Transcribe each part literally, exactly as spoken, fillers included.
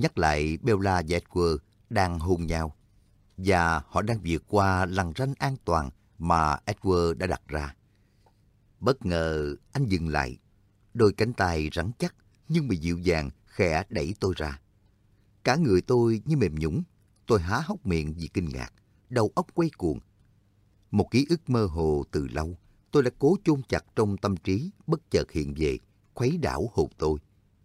Nhắc lại Bella và Edward đang hôn nhau, và họ đang vượt qua lằn ranh an toàn mà Edward đã đặt ra. Bất ngờ anh dừng lại, đôi cánh tay rắn chắc nhưng mà dịu dàng khẽ đẩy tôi ra. Cả người tôi như mềm nhũn, tôi há hốc miệng vì kinh ngạc, đầu óc quay cuồng. Một ký ức mơ hồ từ lâu, tôi đã cố chôn chặt trong tâm trí, bất chợt hiện về, khuấy đảo hồn tôi.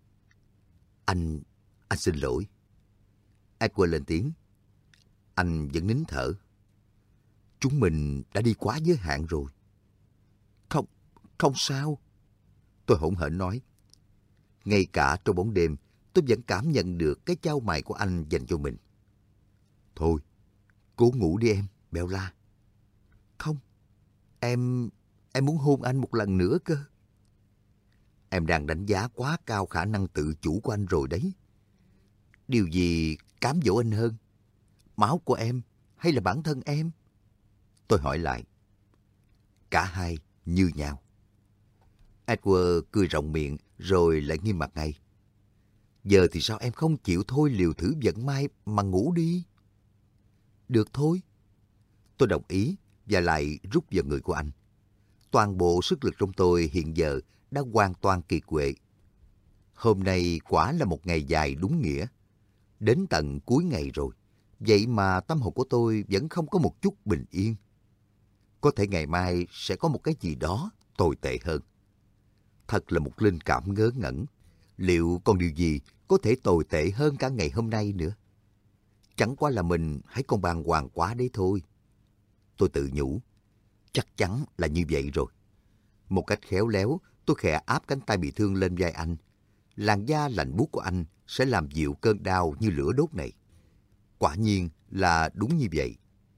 Anh, anh xin lỗi. Edward lên tiếng. Anh vẫn nín thở. Chúng mình đã đi quá giới hạn rồi. Không, không sao. Tôi hỗn hển nói. Ngay cả trong bóng đêm, tôi vẫn cảm nhận được cái chau mày của anh dành cho mình. Thôi, cố ngủ đi em, Bella. Không, em, em muốn hôn anh một lần nữa cơ. Em đang đánh giá quá cao khả năng tự chủ của anh rồi đấy. Điều gì cám dỗ anh hơn? Máu của em hay là bản thân em? Tôi hỏi lại. Cả hai như nhau. Edward cười rộng miệng rồi lại nghiêm mặt ngay. Giờ thì sao em không chịu thôi liều thử vận may mà ngủ đi? Được thôi. Tôi đồng ý và lại rút vào người của anh. Toàn bộ sức lực trong tôi hiện giờ đã hoàn toàn kiệt quệ. Hôm nay quả là một ngày dài đúng nghĩa. Đến tận cuối ngày rồi, vậy mà tâm hồn của tôi vẫn không có một chút bình yên. Có thể ngày mai sẽ có một cái gì đó tồi tệ hơn. Thật là một linh cảm ngớ ngẩn. Liệu còn điều gì có thể tồi tệ hơn cả ngày hôm nay nữa? Chẳng qua là mình hãy còn bàng hoàng quá đấy thôi. Tôi tự nhủ, chắc chắn là như vậy rồi. Một cách khéo léo, tôi khẽ áp cánh tay bị thương lên vai anh. Làn da lạnh buốt của anh sẽ làm dịu cơn đau như lửa đốt này. Quả nhiên là đúng như vậy.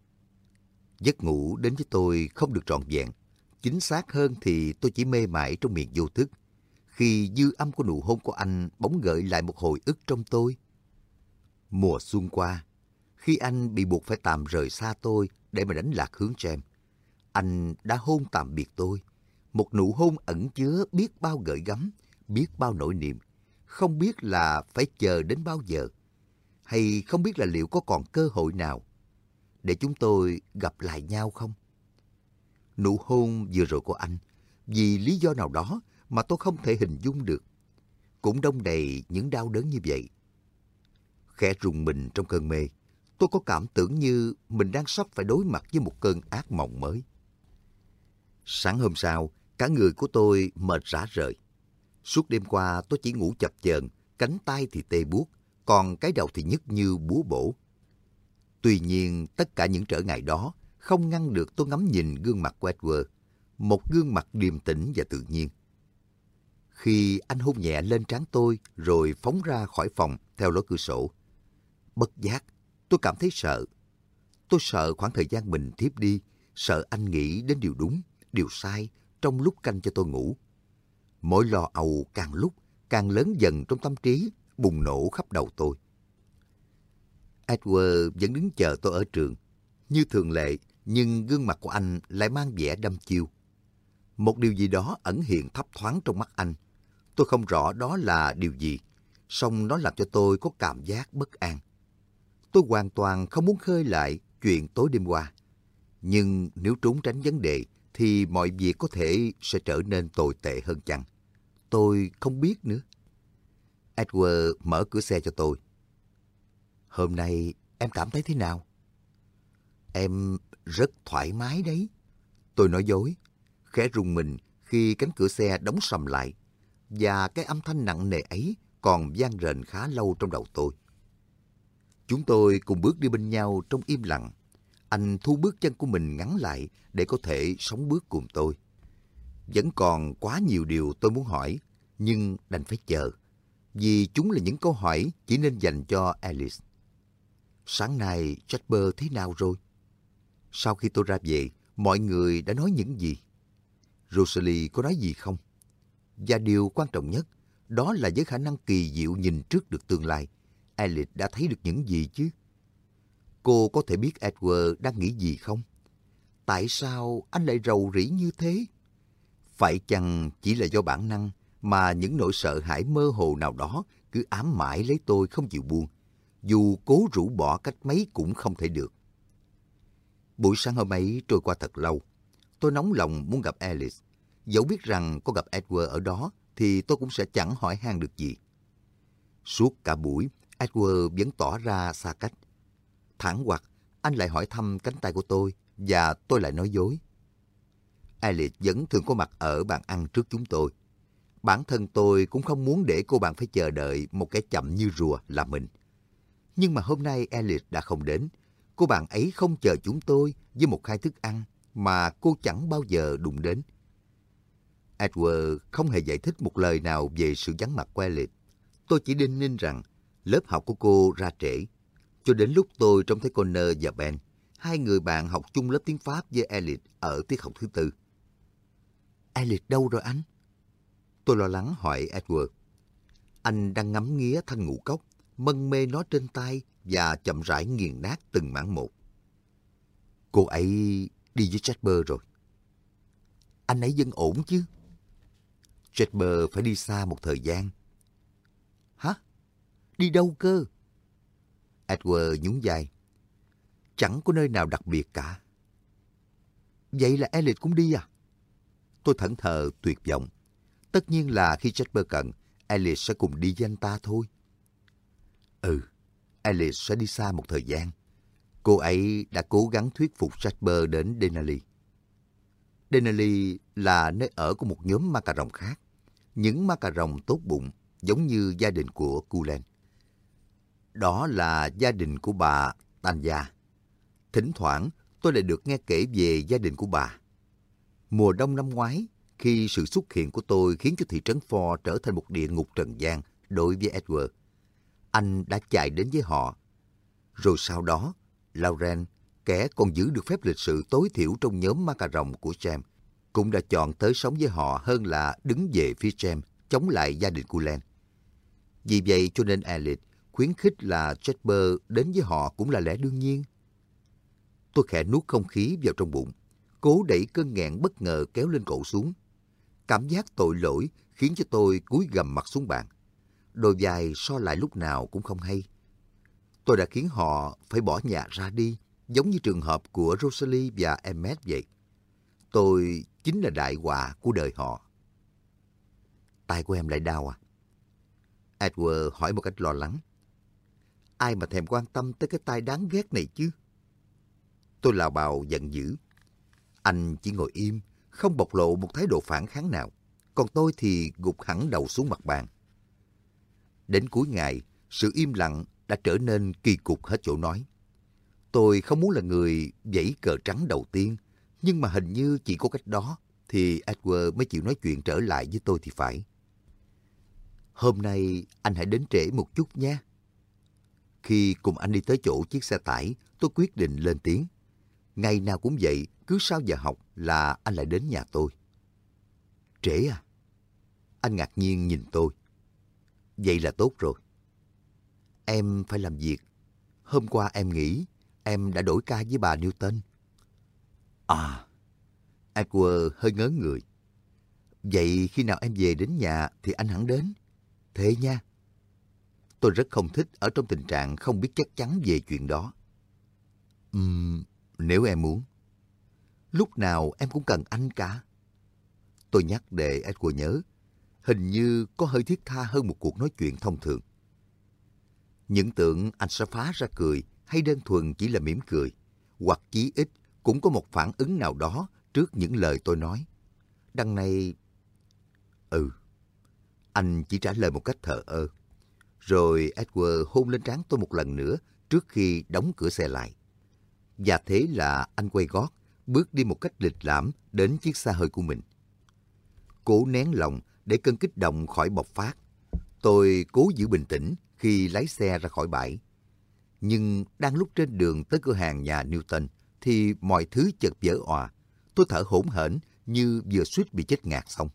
Giấc ngủ đến với tôi không được trọn vẹn. Chính xác hơn thì tôi chỉ mê mải trong miền vô thức, khi dư âm của nụ hôn của anh bỗng gợi lại một hồi ức trong tôi. Mùa xuân qua, khi anh bị buộc phải tạm rời xa tôi để mà đánh lạc hướng James, anh đã hôn tạm biệt tôi. Một nụ hôn ẩn chứa biết bao gợi gắm, biết bao nỗi niềm. Không biết là phải chờ đến bao giờ, hay không biết là liệu có còn cơ hội nào để chúng tôi gặp lại nhau không? Nụ hôn vừa rồi của anh, vì lý do nào đó mà tôi không thể hình dung được, cũng đong đầy những đau đớn như vậy. Khẽ rùng mình trong cơn mê, tôi có cảm tưởng như mình đang sắp phải đối mặt với một cơn ác mộng mới. Sáng hôm sau, cả người của tôi mệt rã rời. Suốt đêm qua tôi chỉ ngủ chập chờn, cánh tay thì tê buốt, còn cái đầu thì nhức như búa bổ. Tuy nhiên, tất cả những trở ngại đó không ngăn được tôi ngắm nhìn gương mặt của Edward, một gương mặt điềm tĩnh và tự nhiên. Khi anh hôn nhẹ lên trán tôi rồi phóng ra khỏi phòng theo lối cửa sổ, bất giác tôi cảm thấy sợ. Tôi sợ khoảng thời gian mình thiếp đi, sợ anh nghĩ đến điều đúng, điều sai trong lúc canh cho tôi ngủ. Mỗi lo âu càng lúc càng lớn dần trong tâm trí, bùng nổ khắp đầu tôi. Edward vẫn đứng chờ tôi ở trường, như thường lệ, nhưng gương mặt của anh lại mang vẻ đăm chiêu. Một điều gì đó ẩn hiện thấp thoáng trong mắt anh. Tôi không rõ đó là điều gì, song nó làm cho tôi có cảm giác bất an. Tôi hoàn toàn không muốn khơi lại chuyện tối đêm qua. Nhưng nếu trốn tránh vấn đề, thì mọi việc có thể sẽ trở nên tồi tệ hơn chăng? Tôi không biết nữa. Edward mở cửa xe cho tôi. Hôm nay em cảm thấy thế nào? Em rất thoải mái đấy. Tôi nói dối, khẽ rùng mình khi cánh cửa xe đóng sầm lại, và cái âm thanh nặng nề ấy còn vang rền khá lâu trong đầu tôi. Chúng tôi cùng bước đi bên nhau trong im lặng. Anh thu bước chân của mình ngắn lại để có thể sóng bước cùng tôi. Vẫn còn quá nhiều điều tôi muốn hỏi, nhưng đành phải chờ, vì chúng là những câu hỏi chỉ nên dành cho Alice. Sáng nay Jasper thế nào rồi? Sau khi tôi ra về, mọi người đã nói những gì? Rosalie có nói gì không? Và điều quan trọng nhất, đó là với khả năng kỳ diệu nhìn trước được tương lai, Alice đã thấy được những gì chứ? Cô có thể biết Edward đang nghĩ gì không? Tại sao anh lại rầu rĩ như thế? Phải chăng chỉ là do bản năng, mà những nỗi sợ hãi mơ hồ nào đó cứ ám mãi lấy tôi không chịu buông. Dù cố rũ bỏ cách mấy cũng không thể được. Buổi sáng hôm ấy trôi qua thật lâu. Tôi nóng lòng muốn gặp Alice. Dẫu biết rằng có gặp Edward ở đó thì tôi cũng sẽ chẳng hỏi han được gì. Suốt cả buổi, Edward vẫn tỏ ra xa cách. Thẳng hoặc, anh lại hỏi thăm cánh tay của tôi và tôi lại nói dối. Alice vẫn thường có mặt ở bàn ăn trước chúng tôi. Bản thân tôi cũng không muốn để cô bạn phải chờ đợi một kẻ chậm như rùa là mình. Nhưng mà hôm nay Alice đã không đến. Cô bạn ấy không chờ chúng tôi với một khai thức ăn mà cô chẳng bao giờ đụng đến. Edward không hề giải thích một lời nào về sự vắng mặt của Alice. Tôi chỉ đinh ninh rằng lớp học của cô ra trễ. Cho đến lúc tôi trông thấy Connor và Ben, hai người bạn học chung lớp tiếng Pháp với Alice ở tiết học thứ tư. Alice đâu rồi anh? Tôi lo lắng hỏi Edward. Anh đang ngắm nghía thanh ngũ cốc, mân mê nó trên tay và chậm rãi nghiền nát từng mảng một. Cô ấy đi với Jasper rồi. Anh ấy vẫn ổn chứ? Jasper phải đi xa một thời gian. Hả? Đi đâu cơ? Edward nhún vai. Chẳng có nơi nào đặc biệt cả. Vậy là Alice cũng đi à? Tôi thẫn thờ tuyệt vọng. Tất nhiên là khi Jasper cần, Alice sẽ cùng đi với anh ta thôi. Ừ, Alice sẽ đi xa một thời gian. Cô ấy đã cố gắng thuyết phục Jasper đến Denali. Denali là nơi ở của một nhóm ma cà rồng khác. Những ma cà rồng tốt bụng, giống như gia đình của Cullen. Đó là gia đình của bà Tanya. Thỉnh thoảng, tôi lại được nghe kể về gia đình của bà. Mùa đông năm ngoái, khi sự xuất hiện của tôi khiến cho thị trấn Ford trở thành một địa ngục trần gian đối với Edward, anh đã chạy đến với họ. Rồi sau đó, Lauren, kẻ còn giữ được phép lịch sự tối thiểu trong nhóm ma cà rồng của James, cũng đã chọn tới sống với họ hơn là đứng về phía James, chống lại gia đình Cullen. Vì vậy cho nên Alice khuyến khích là Jasper đến với họ cũng là lẽ đương nhiên. Tôi khẽ nuốt không khí vào trong bụng, cố đẩy cơn nghẹn bất ngờ kéo lên cổ xuống. Cảm giác tội lỗi khiến cho tôi cúi gằm mặt xuống bàn. Đôi vai so lại lúc nào cũng không hay. Tôi đã khiến họ phải bỏ nhà ra đi, giống như trường hợp của Rosalie và Emmet vậy. Tôi chính là đại họa của đời họ. Tai của em lại đau à? Edward hỏi một cách lo lắng. Ai mà thèm quan tâm tới cái tai đáng ghét này chứ? Tôi lào bào giận dữ. Anh chỉ ngồi im, không bộc lộ một thái độ phản kháng nào. Còn tôi thì gục hẳn đầu xuống mặt bàn. Đến cuối ngày, sự im lặng đã trở nên kỳ cục hết chỗ nói. Tôi không muốn là người vẫy cờ trắng đầu tiên, nhưng mà hình như chỉ có cách đó thì Edward mới chịu nói chuyện trở lại với tôi thì phải. Hôm nay anh hãy đến trễ một chút nha. Khi cùng anh đi tới chỗ chiếc xe tải, tôi quyết định lên tiếng. Ngày nào cũng vậy, cứ sau giờ học là anh lại đến nhà tôi. Trễ à? Anh ngạc nhiên nhìn tôi. Vậy là tốt rồi. Em phải làm việc. Hôm qua em nghĩ em đã đổi ca với bà Newton. À, Edward hơi ngớ người. Vậy khi nào em về đến nhà thì anh hẳn đến. Thế nha. Tôi rất không thích ở trong tình trạng không biết chắc chắn về chuyện đó. Ừm, nếu em muốn. Lúc nào em cũng cần anh cả. Tôi nhắc để Edward nhớ. Hình như có hơi thiết tha hơn một cuộc nói chuyện thông thường. Những tưởng anh sẽ phá ra cười hay đơn thuần chỉ là mỉm cười, hoặc chí ít cũng có một phản ứng nào đó trước những lời tôi nói. Đằng này... Ừ. Anh chỉ trả lời một cách thờ ơ. Rồi Edward hôn lên trán tôi một lần nữa trước khi đóng cửa xe lại. Và thế là anh quay gót, bước đi một cách lịch lãm đến chiếc xe hơi của mình. Cố nén lòng để cơn kích động khỏi bộc phát. Tôi cố giữ bình tĩnh khi lái xe ra khỏi bãi. Nhưng đang lúc trên đường tới cửa hàng nhà Newton thì mọi thứ chợt vỡ òa. Tôi thở hổn hển như vừa suýt bị chết ngạt xong.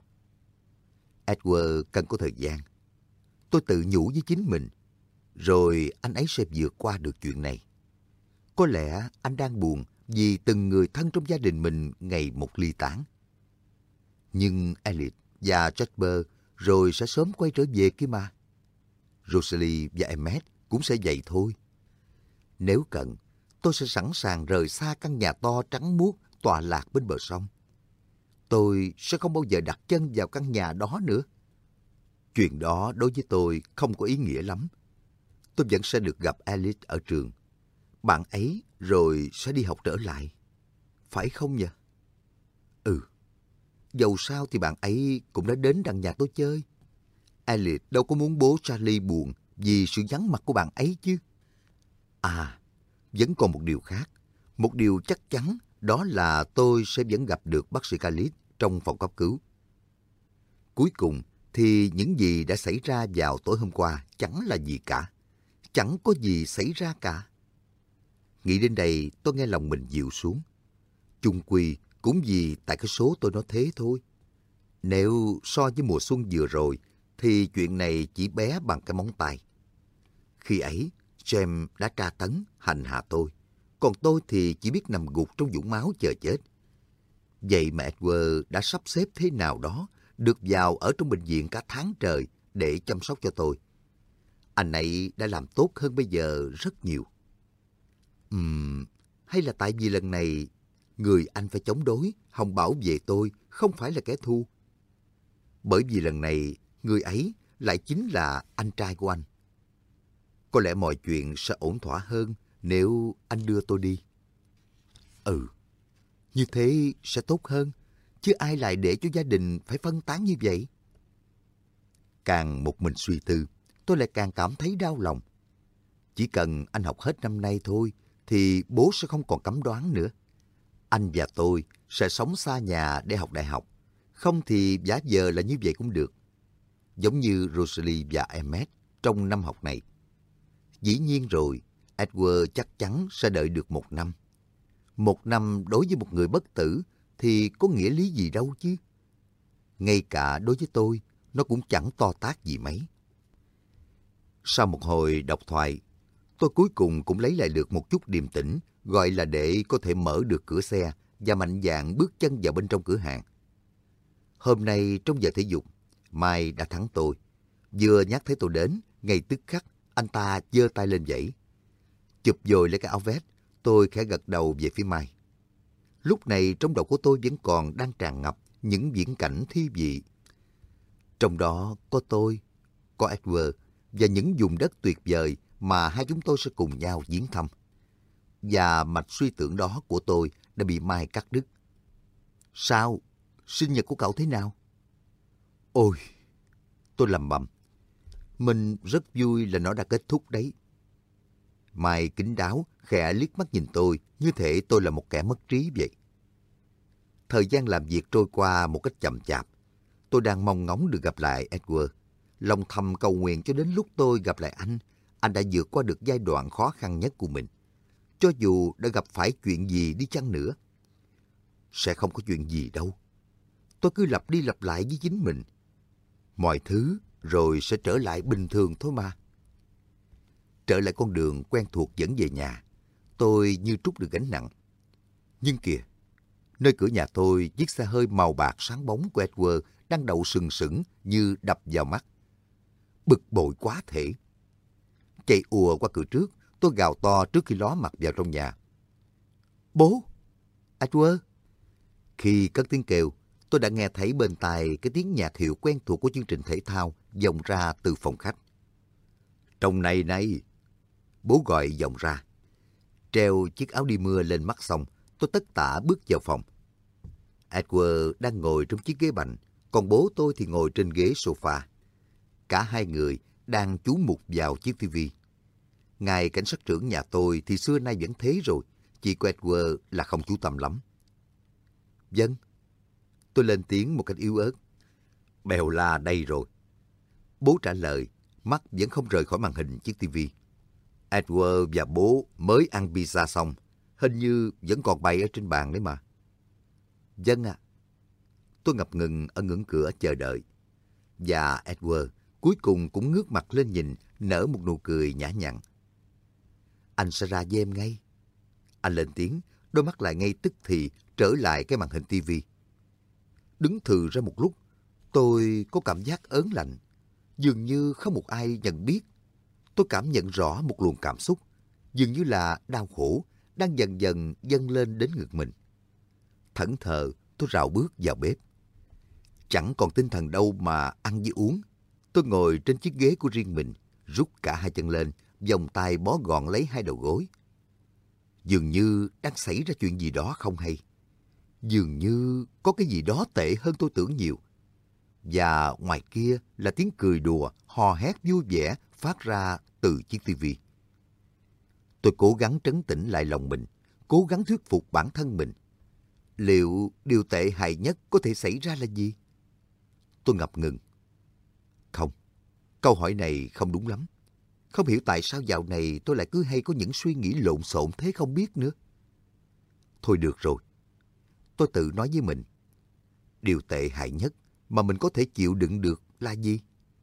Edward cần có thời gian. Tôi tự nhủ với chính mình. Rồi anh ấy sẽ vượt qua được chuyện này. Có lẽ anh đang buồn vì từng người thân trong gia đình mình ngày một ly tán. Nhưng Alice và Jasper rồi sẽ sớm quay trở về kia mà. Rosalie và Emmet cũng sẽ vậy thôi. Nếu cần, tôi sẽ sẵn sàng rời xa căn nhà to trắng muốt tọa lạc bên bờ sông. Tôi sẽ không bao giờ đặt chân vào căn nhà đó nữa. Chuyện đó đối với tôi không có ý nghĩa lắm. Tôi vẫn sẽ được gặp Alice ở trường. Bạn ấy rồi sẽ đi học trở lại. Phải không nhỉ? Ừ. Dầu sao thì bạn ấy cũng đã đến đằng nhà tôi chơi. Alice đâu có muốn bố Charlie buồn vì sự vắng mặt của bạn ấy chứ. À, vẫn còn một điều khác. Một điều chắc chắn đó là tôi sẽ vẫn gặp được bác sĩ Khalid trong phòng cấp cứu. Cuối cùng thì những gì đã xảy ra vào tối hôm qua chẳng là gì cả. Chẳng có gì xảy ra cả. Nghĩ đến đây tôi nghe lòng mình dịu xuống. Chung quy cũng vì tại cái số tôi nói thế thôi. Nếu so với mùa xuân vừa rồi thì chuyện này chỉ bé bằng cái móng tay. Khi ấy James đã tra tấn, hành hạ tôi. Còn tôi thì chỉ biết nằm gục trong vũng máu chờ chết. Vậy mà Edward đã sắp xếp thế nào đó được vào ở trong bệnh viện cả tháng trời để chăm sóc cho tôi. Anh ấy đã làm tốt hơn bây giờ rất nhiều. Ừm, hay là tại vì lần này người anh phải chống đối, hòng bảo vệ tôi không phải là kẻ thù. Bởi vì lần này người ấy lại chính là anh trai của anh. Có lẽ mọi chuyện sẽ ổn thỏa hơn nếu anh đưa tôi đi. Ừ, như thế sẽ tốt hơn, chứ ai lại để cho gia đình phải phân tán như vậy. Càng một mình suy tư, tôi lại càng cảm thấy đau lòng. Chỉ cần anh học hết năm nay thôi, thì bố sẽ không còn cấm đoán nữa. Anh và tôi sẽ sống xa nhà để học đại học. Không thì giả vờ là như vậy cũng được. Giống như Rosalie và Emmet trong năm học này. Dĩ nhiên rồi, Edward chắc chắn sẽ đợi được một năm. Một năm đối với một người bất tử thì có nghĩa lý gì đâu chứ. Ngay cả đối với tôi, nó cũng chẳng to tát gì mấy. Sau một hồi độc thoại, tôi cuối cùng cũng lấy lại được một chút điềm tĩnh, gọi là để có thể mở được cửa xe và mạnh dạn bước chân vào bên trong cửa hàng. Hôm nay trong giờ thể dục, Mai đã thắng tôi. Vừa nhắc thấy tôi đến, ngay tức khắc, anh ta giơ tay lên vẫy. Chụp dồi lấy cái áo vest, tôi khẽ gật đầu về phía Mai. Lúc này trong đầu của tôi vẫn còn đang tràn ngập những viễn cảnh thi vị. Trong đó có tôi, có Edward và những vùng đất tuyệt vời mà hai chúng tôi sẽ cùng nhau viếng thăm. Và mạch suy tưởng đó của tôi đã bị Mai cắt đứt. Sao? Sinh nhật của cậu thế nào? Ôi, tôi lầm bầm. Mình rất vui là nó đã kết thúc đấy. Mai kín đáo, khẽ liếc mắt nhìn tôi, như thể tôi là một kẻ mất trí vậy. Thời gian làm việc trôi qua một cách chậm chạp. Tôi đang mong ngóng được gặp lại Edward. Lòng thầm cầu nguyện cho đến lúc tôi gặp lại anh, anh đã vượt qua được giai đoạn khó khăn nhất của mình. Cho dù đã gặp phải chuyện gì đi chăng nữa. Sẽ không có chuyện gì đâu. Tôi cứ lặp đi lặp lại với chính mình. Mọi thứ rồi sẽ trở lại bình thường thôi mà. Trở lại con đường quen thuộc dẫn về nhà, tôi như trút được gánh nặng. Nhưng kìa, nơi cửa nhà tôi, chiếc xe hơi màu bạc sáng bóng của Edward đang đậu sừng sững như đập vào mắt. Bực bội quá thể. Chạy ùa qua cửa trước, tôi gào to trước khi ló mặt vào trong nhà. Bố! Edward! Khi cất tiếng kêu, tôi đã nghe thấy bên tai cái tiếng nhạc hiệu quen thuộc của chương trình thể thao vọng ra từ phòng khách. Trong này này! Bố gọi vọng ra. Treo chiếc áo đi mưa lên mắt xong, tôi tất tả bước vào phòng. Edward đang ngồi trong chiếc ghế bành, còn bố tôi thì ngồi trên ghế sofa. Cả hai người đang chú mục vào chiếc tivi. Ngài cảnh sát trưởng nhà tôi thì xưa nay vẫn thế rồi, chỉ có Edward là không chú tâm lắm. Vâng. Tôi lên tiếng một cách yếu ớt. Bèo la đây rồi. Bố trả lời, mắt vẫn không rời khỏi màn hình chiếc tivi. Edward và bố mới ăn pizza xong, hình như vẫn còn bày ở trên bàn đấy mà. Vâng ạ. À. Tôi ngập ngừng ở ngưỡng cửa chờ đợi. Và Edward cuối cùng cũng ngước mặt lên nhìn, nở một nụ cười nhã nhặn. Anh sẽ ra với em ngay. Anh lên tiếng, đôi mắt lại ngay tức thì trở lại cái màn hình tivi. Đứng thừ ra một lúc, Tôi có cảm giác ớn lạnh, dường như không một ai nhận biết. Tôi cảm nhận rõ một luồng cảm xúc, dường như là đau khổ, đang dần dần dâng lên đến ngực mình. Thẫn thờ, tôi rào bước vào bếp. Chẳng còn tinh thần đâu mà ăn với uống. Tôi ngồi trên chiếc ghế của riêng mình, rút cả hai chân lên, vòng tay bó gọn lấy hai đầu gối. Dường như đang xảy ra chuyện gì đó không hay. Dường như có cái gì đó tệ hơn tôi tưởng nhiều. Và ngoài kia là tiếng cười đùa, hò hét vui vẻ phát ra từ chiếc tivi. Tôi cố gắng trấn tĩnh lại lòng mình, cố gắng thuyết phục bản thân mình. Liệu điều tệ hại nhất có thể xảy ra là gì? Tôi ngập ngừng. Không, câu hỏi này không đúng lắm. Không hiểu tại sao dạo này tôi lại cứ hay có những suy nghĩ lộn xộn thế không biết nữa. Thôi được rồi. Tôi tự nói với mình. Điều tệ hại nhất mà mình có thể chịu đựng được là gì?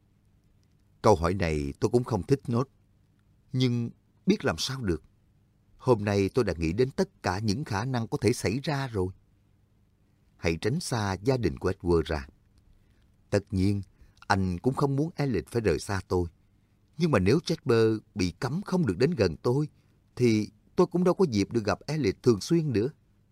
Câu hỏi này tôi cũng không thích nốt. Nhưng biết làm sao được. Hôm nay tôi đã nghĩ đến tất cả những khả năng có thể xảy ra rồi. Hãy tránh xa gia đình của Edward ra. Tất nhiên, anh cũng không muốn Elliot phải rời xa tôi. Nhưng mà nếu Jasper bị cấm không được đến gần tôi, thì tôi cũng đâu có dịp được gặp Elliot thường xuyên nữa.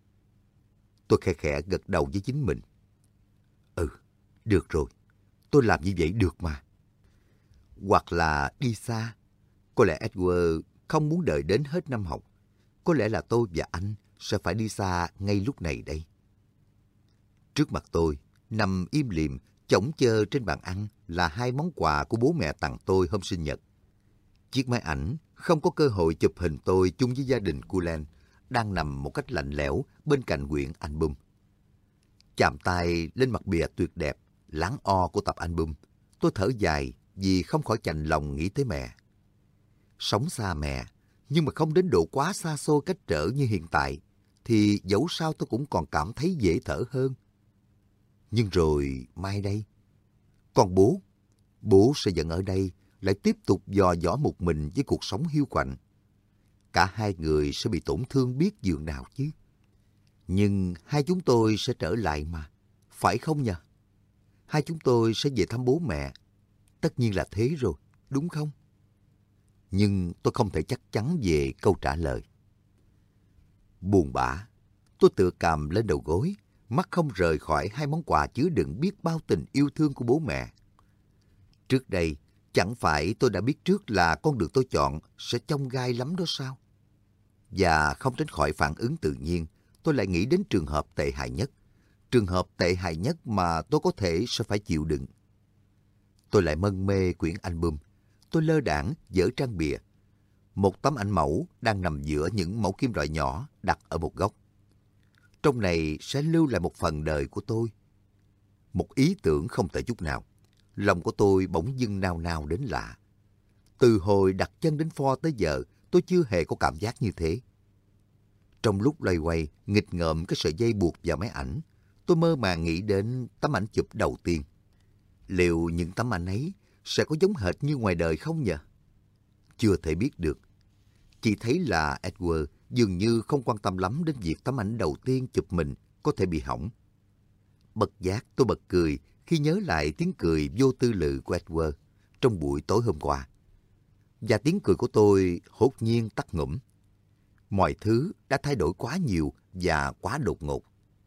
Tôi khẽ khẽ gật đầu với chính mình. Ừ, được rồi. Tôi làm như vậy được mà. Hoặc là đi xa. Có lẽ Edward không muốn đợi đến hết năm học. Có lẽ là tôi và anh sẽ phải đi xa ngay lúc này đây. Trước mặt tôi, nằm im lìm, chõng chơ trên bàn ăn là hai món quà của bố mẹ tặng tôi hôm sinh nhật. Chiếc máy ảnh không có cơ hội chụp hình tôi chung với gia đình Cullen đang nằm một cách lạnh lẽo bên cạnh quyển album. Chạm tay lên mặt bìa tuyệt đẹp, láng o của tập album, tôi thở dài vì không khỏi chạnh lòng nghĩ tới mẹ. Sống xa mẹ, nhưng mà không đến độ quá xa xôi cách trở như hiện tại, thì dẫu sao tôi cũng còn cảm thấy dễ thở hơn. Nhưng rồi mai đây, còn bố, bố sẽ vẫn ở đây, lại tiếp tục dò dỏ một mình với cuộc sống hiu quạnh. Cả hai người sẽ bị tổn thương biết dường nào chứ. Nhưng hai chúng tôi sẽ trở lại mà, phải không nhỉ? Hai chúng tôi sẽ về thăm bố mẹ. Tất nhiên là thế rồi, đúng không? Nhưng tôi không thể chắc chắn về câu trả lời. Buồn bã, tôi tựa cằm lên đầu gối, mắt không rời khỏi hai món quà chứa đựng biết bao tình yêu thương của bố mẹ. Trước đây, chẳng phải tôi đã biết trước là con đường tôi chọn sẽ chông gai lắm đó sao? Và không tránh khỏi phản ứng tự nhiên, tôi lại nghĩ đến trường hợp tệ hại nhất. Trường hợp tệ hại nhất mà tôi có thể sẽ phải chịu đựng. Tôi lại mân mê quyển album. Tôi lơ đãng dở trang bìa. Một tấm ảnh mẫu đang nằm giữa những mẫu kim loại nhỏ đặt ở một góc. Trong này sẽ lưu lại một phần đời của tôi. Một ý tưởng không tệ chút nào. Lòng của tôi bỗng dưng nao nao đến lạ. Từ hồi đặt chân đến Ford tới giờ, tôi chưa hề có cảm giác như thế. Trong lúc loay hoay, nghịch ngợm cái sợi dây buộc vào máy ảnh, tôi mơ màng nghĩ đến tấm ảnh chụp đầu tiên. Liệu những tấm ảnh ấy sẽ có giống hệt như ngoài đời không nhỉ? Chưa thể biết được. Chỉ thấy là Edward dường như không quan tâm lắm đến việc tấm ảnh đầu tiên chụp mình có thể bị hỏng. Bất giác tôi bật cười khi nhớ lại tiếng cười vô tư lự của Edward trong buổi tối hôm qua. Và tiếng cười của tôi hốt nhiên tắt ngủm. Mọi thứ đã thay đổi quá nhiều và quá đột ngột.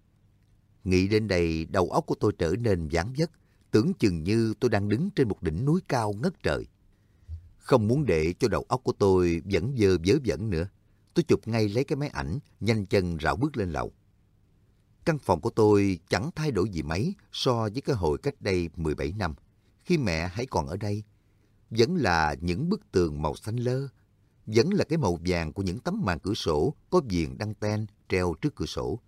Nghĩ đến đây, đầu óc của tôi trở nên váng vất, tưởng chừng như tôi đang đứng trên một đỉnh núi cao ngất trời. Không muốn để cho đầu óc của tôi vẫn dơ vớ vẩn nữa, tôi chụp ngay lấy cái máy ảnh, nhanh chân rảo bước lên lầu. Căn phòng của tôi chẳng thay đổi gì mấy so với cái hồi cách đây mười bảy năm, khi mẹ hãy còn ở đây. Vẫn là những bức tường màu xanh lơ, vẫn là cái màu vàng của những tấm màn cửa sổ có viền đăng ten treo trước cửa sổ.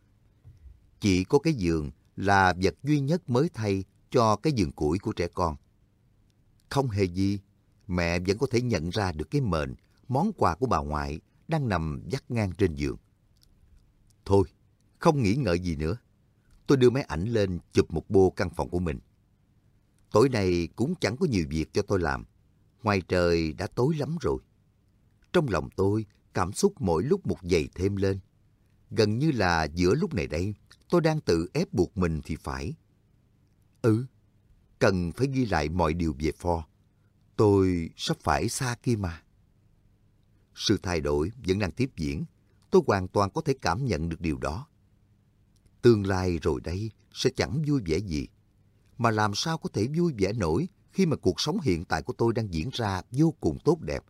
Chỉ có cái giường là vật duy nhất mới thay cho cái giường củi của trẻ con. Không hề gì, mẹ vẫn có thể nhận ra được cái mền, món quà của bà ngoại đang nằm vắt ngang trên giường. Thôi, không nghĩ ngợi gì nữa. Tôi đưa máy ảnh lên chụp một bô căn phòng của mình. Tối nay cũng chẳng có nhiều việc cho tôi làm. Ngoài trời đã tối lắm rồi. Trong lòng tôi, cảm xúc mỗi lúc một dày thêm lên. Gần như là giữa lúc này đây, tôi đang tự ép buộc mình thì phải. Ừ, cần phải ghi lại mọi điều về Ford. Tôi sắp phải xa kia mà. Sự thay đổi vẫn đang tiếp diễn. Tôi hoàn toàn có thể cảm nhận được điều đó. Tương lai rồi đây sẽ chẳng vui vẻ gì. Mà làm sao có thể vui vẻ nổi khi mà cuộc sống hiện tại của tôi đang diễn ra vô cùng tốt đẹp.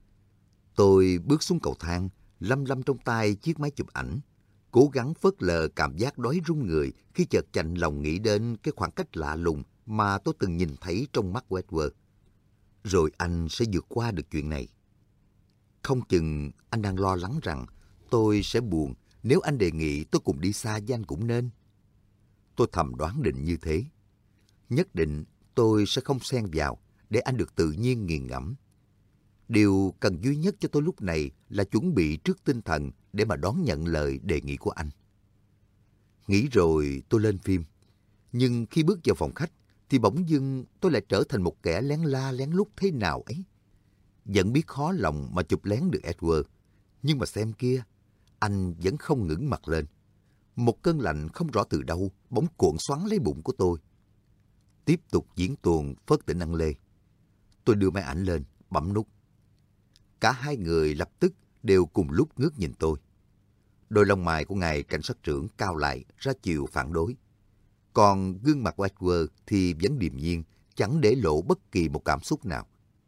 Tôi bước xuống cầu thang, lăm lăm trong tay chiếc máy chụp ảnh, cố gắng phớt lờ cảm giác đói run người khi chợt chạnh lòng nghĩ đến cái khoảng cách lạ lùng mà tôi từng nhìn thấy trong mắt của Edward. Rồi anh sẽ vượt qua được chuyện này. Không chừng anh đang lo lắng rằng tôi sẽ buồn nếu anh đề nghị tôi cùng đi xa với anh cũng nên. Tôi thầm đoán định như thế. Nhất định tôi sẽ không xen vào để anh được tự nhiên nghiền ngẫm. Điều cần duy nhất cho tôi lúc này là chuẩn bị trước tinh thần để mà đón nhận lời đề nghị của anh. Nghĩ rồi tôi lên phim. Nhưng khi bước vào phòng khách thì bỗng dưng tôi lại trở thành một kẻ lén la lén lút thế nào ấy. Vẫn biết khó lòng mà chụp lén được Edward. Nhưng mà xem kia, anh vẫn không ngẩng mặt lên. Một cơn lạnh không rõ từ đâu bỗng cuộn xoắn lấy bụng của tôi. Tiếp tục diễn tuồng phớt tỉnh ăn lê. Tôi đưa máy ảnh lên, bấm nút. Cả hai người lập tức đều cùng lúc ngước nhìn tôi. Đôi lông mày của ngài cảnh sát trưởng cau lại ra chiều phản đối. Còn gương mặt của Edward thì vẫn điềm nhiên, chẳng để lộ bất kỳ một cảm xúc nào.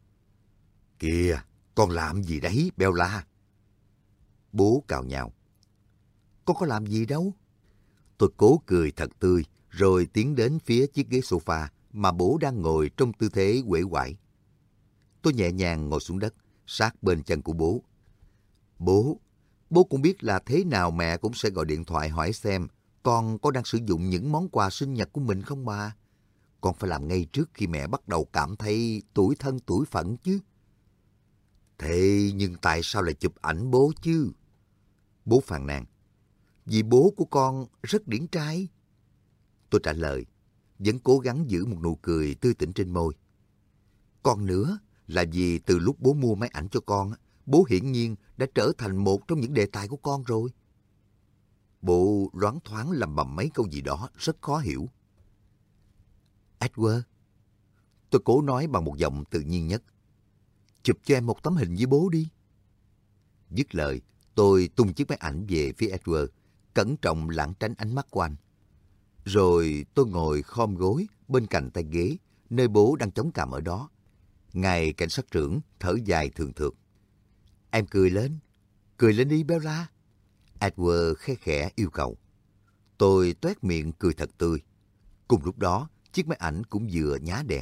Kìa, con làm gì đấy, Bella? Bố cào nhào. Con có làm gì đâu. Tôi cố cười thật tươi, rồi tiến đến phía chiếc ghế sofa mà bố đang ngồi trong tư thế uể oải. Tôi nhẹ nhàng ngồi xuống đất, sát bên chân của bố. Bố, bố cũng biết là thế nào mẹ cũng sẽ gọi điện thoại hỏi xem con có đang sử dụng những món quà sinh nhật của mình không mà. Con phải làm ngay trước khi mẹ bắt đầu cảm thấy tủi thân tủi phận chứ. Thế nhưng tại sao lại chụp ảnh bố chứ? Bố phàn nàn. Vì bố của con rất điển trai. Tôi trả lời, vẫn cố gắng giữ một nụ cười tươi tỉnh trên môi. Còn nữa là vì từ lúc bố mua máy ảnh cho con, bố hiển nhiên đã trở thành một trong những đề tài của con rồi. Bố loáng thoáng lầm bầm mấy câu gì đó rất khó hiểu. Edward, tôi cố nói bằng một giọng tự nhiên nhất. Chụp cho em một tấm hình với bố đi. Dứt lời, tôi tung chiếc máy ảnh về phía Edward, cẩn trọng lảng tránh ánh mắt của anh. Rồi tôi ngồi khom gối bên cạnh tay ghế, nơi bố đang chống cằm ở đó. Ngài cảnh sát trưởng thở dài thường thượt. Em cười lên, cười lên đi Bella. Edward khe khẽ yêu cầu. Tôi toét miệng cười thật tươi. Cùng lúc đó, chiếc máy ảnh cũng vừa nhá đèn.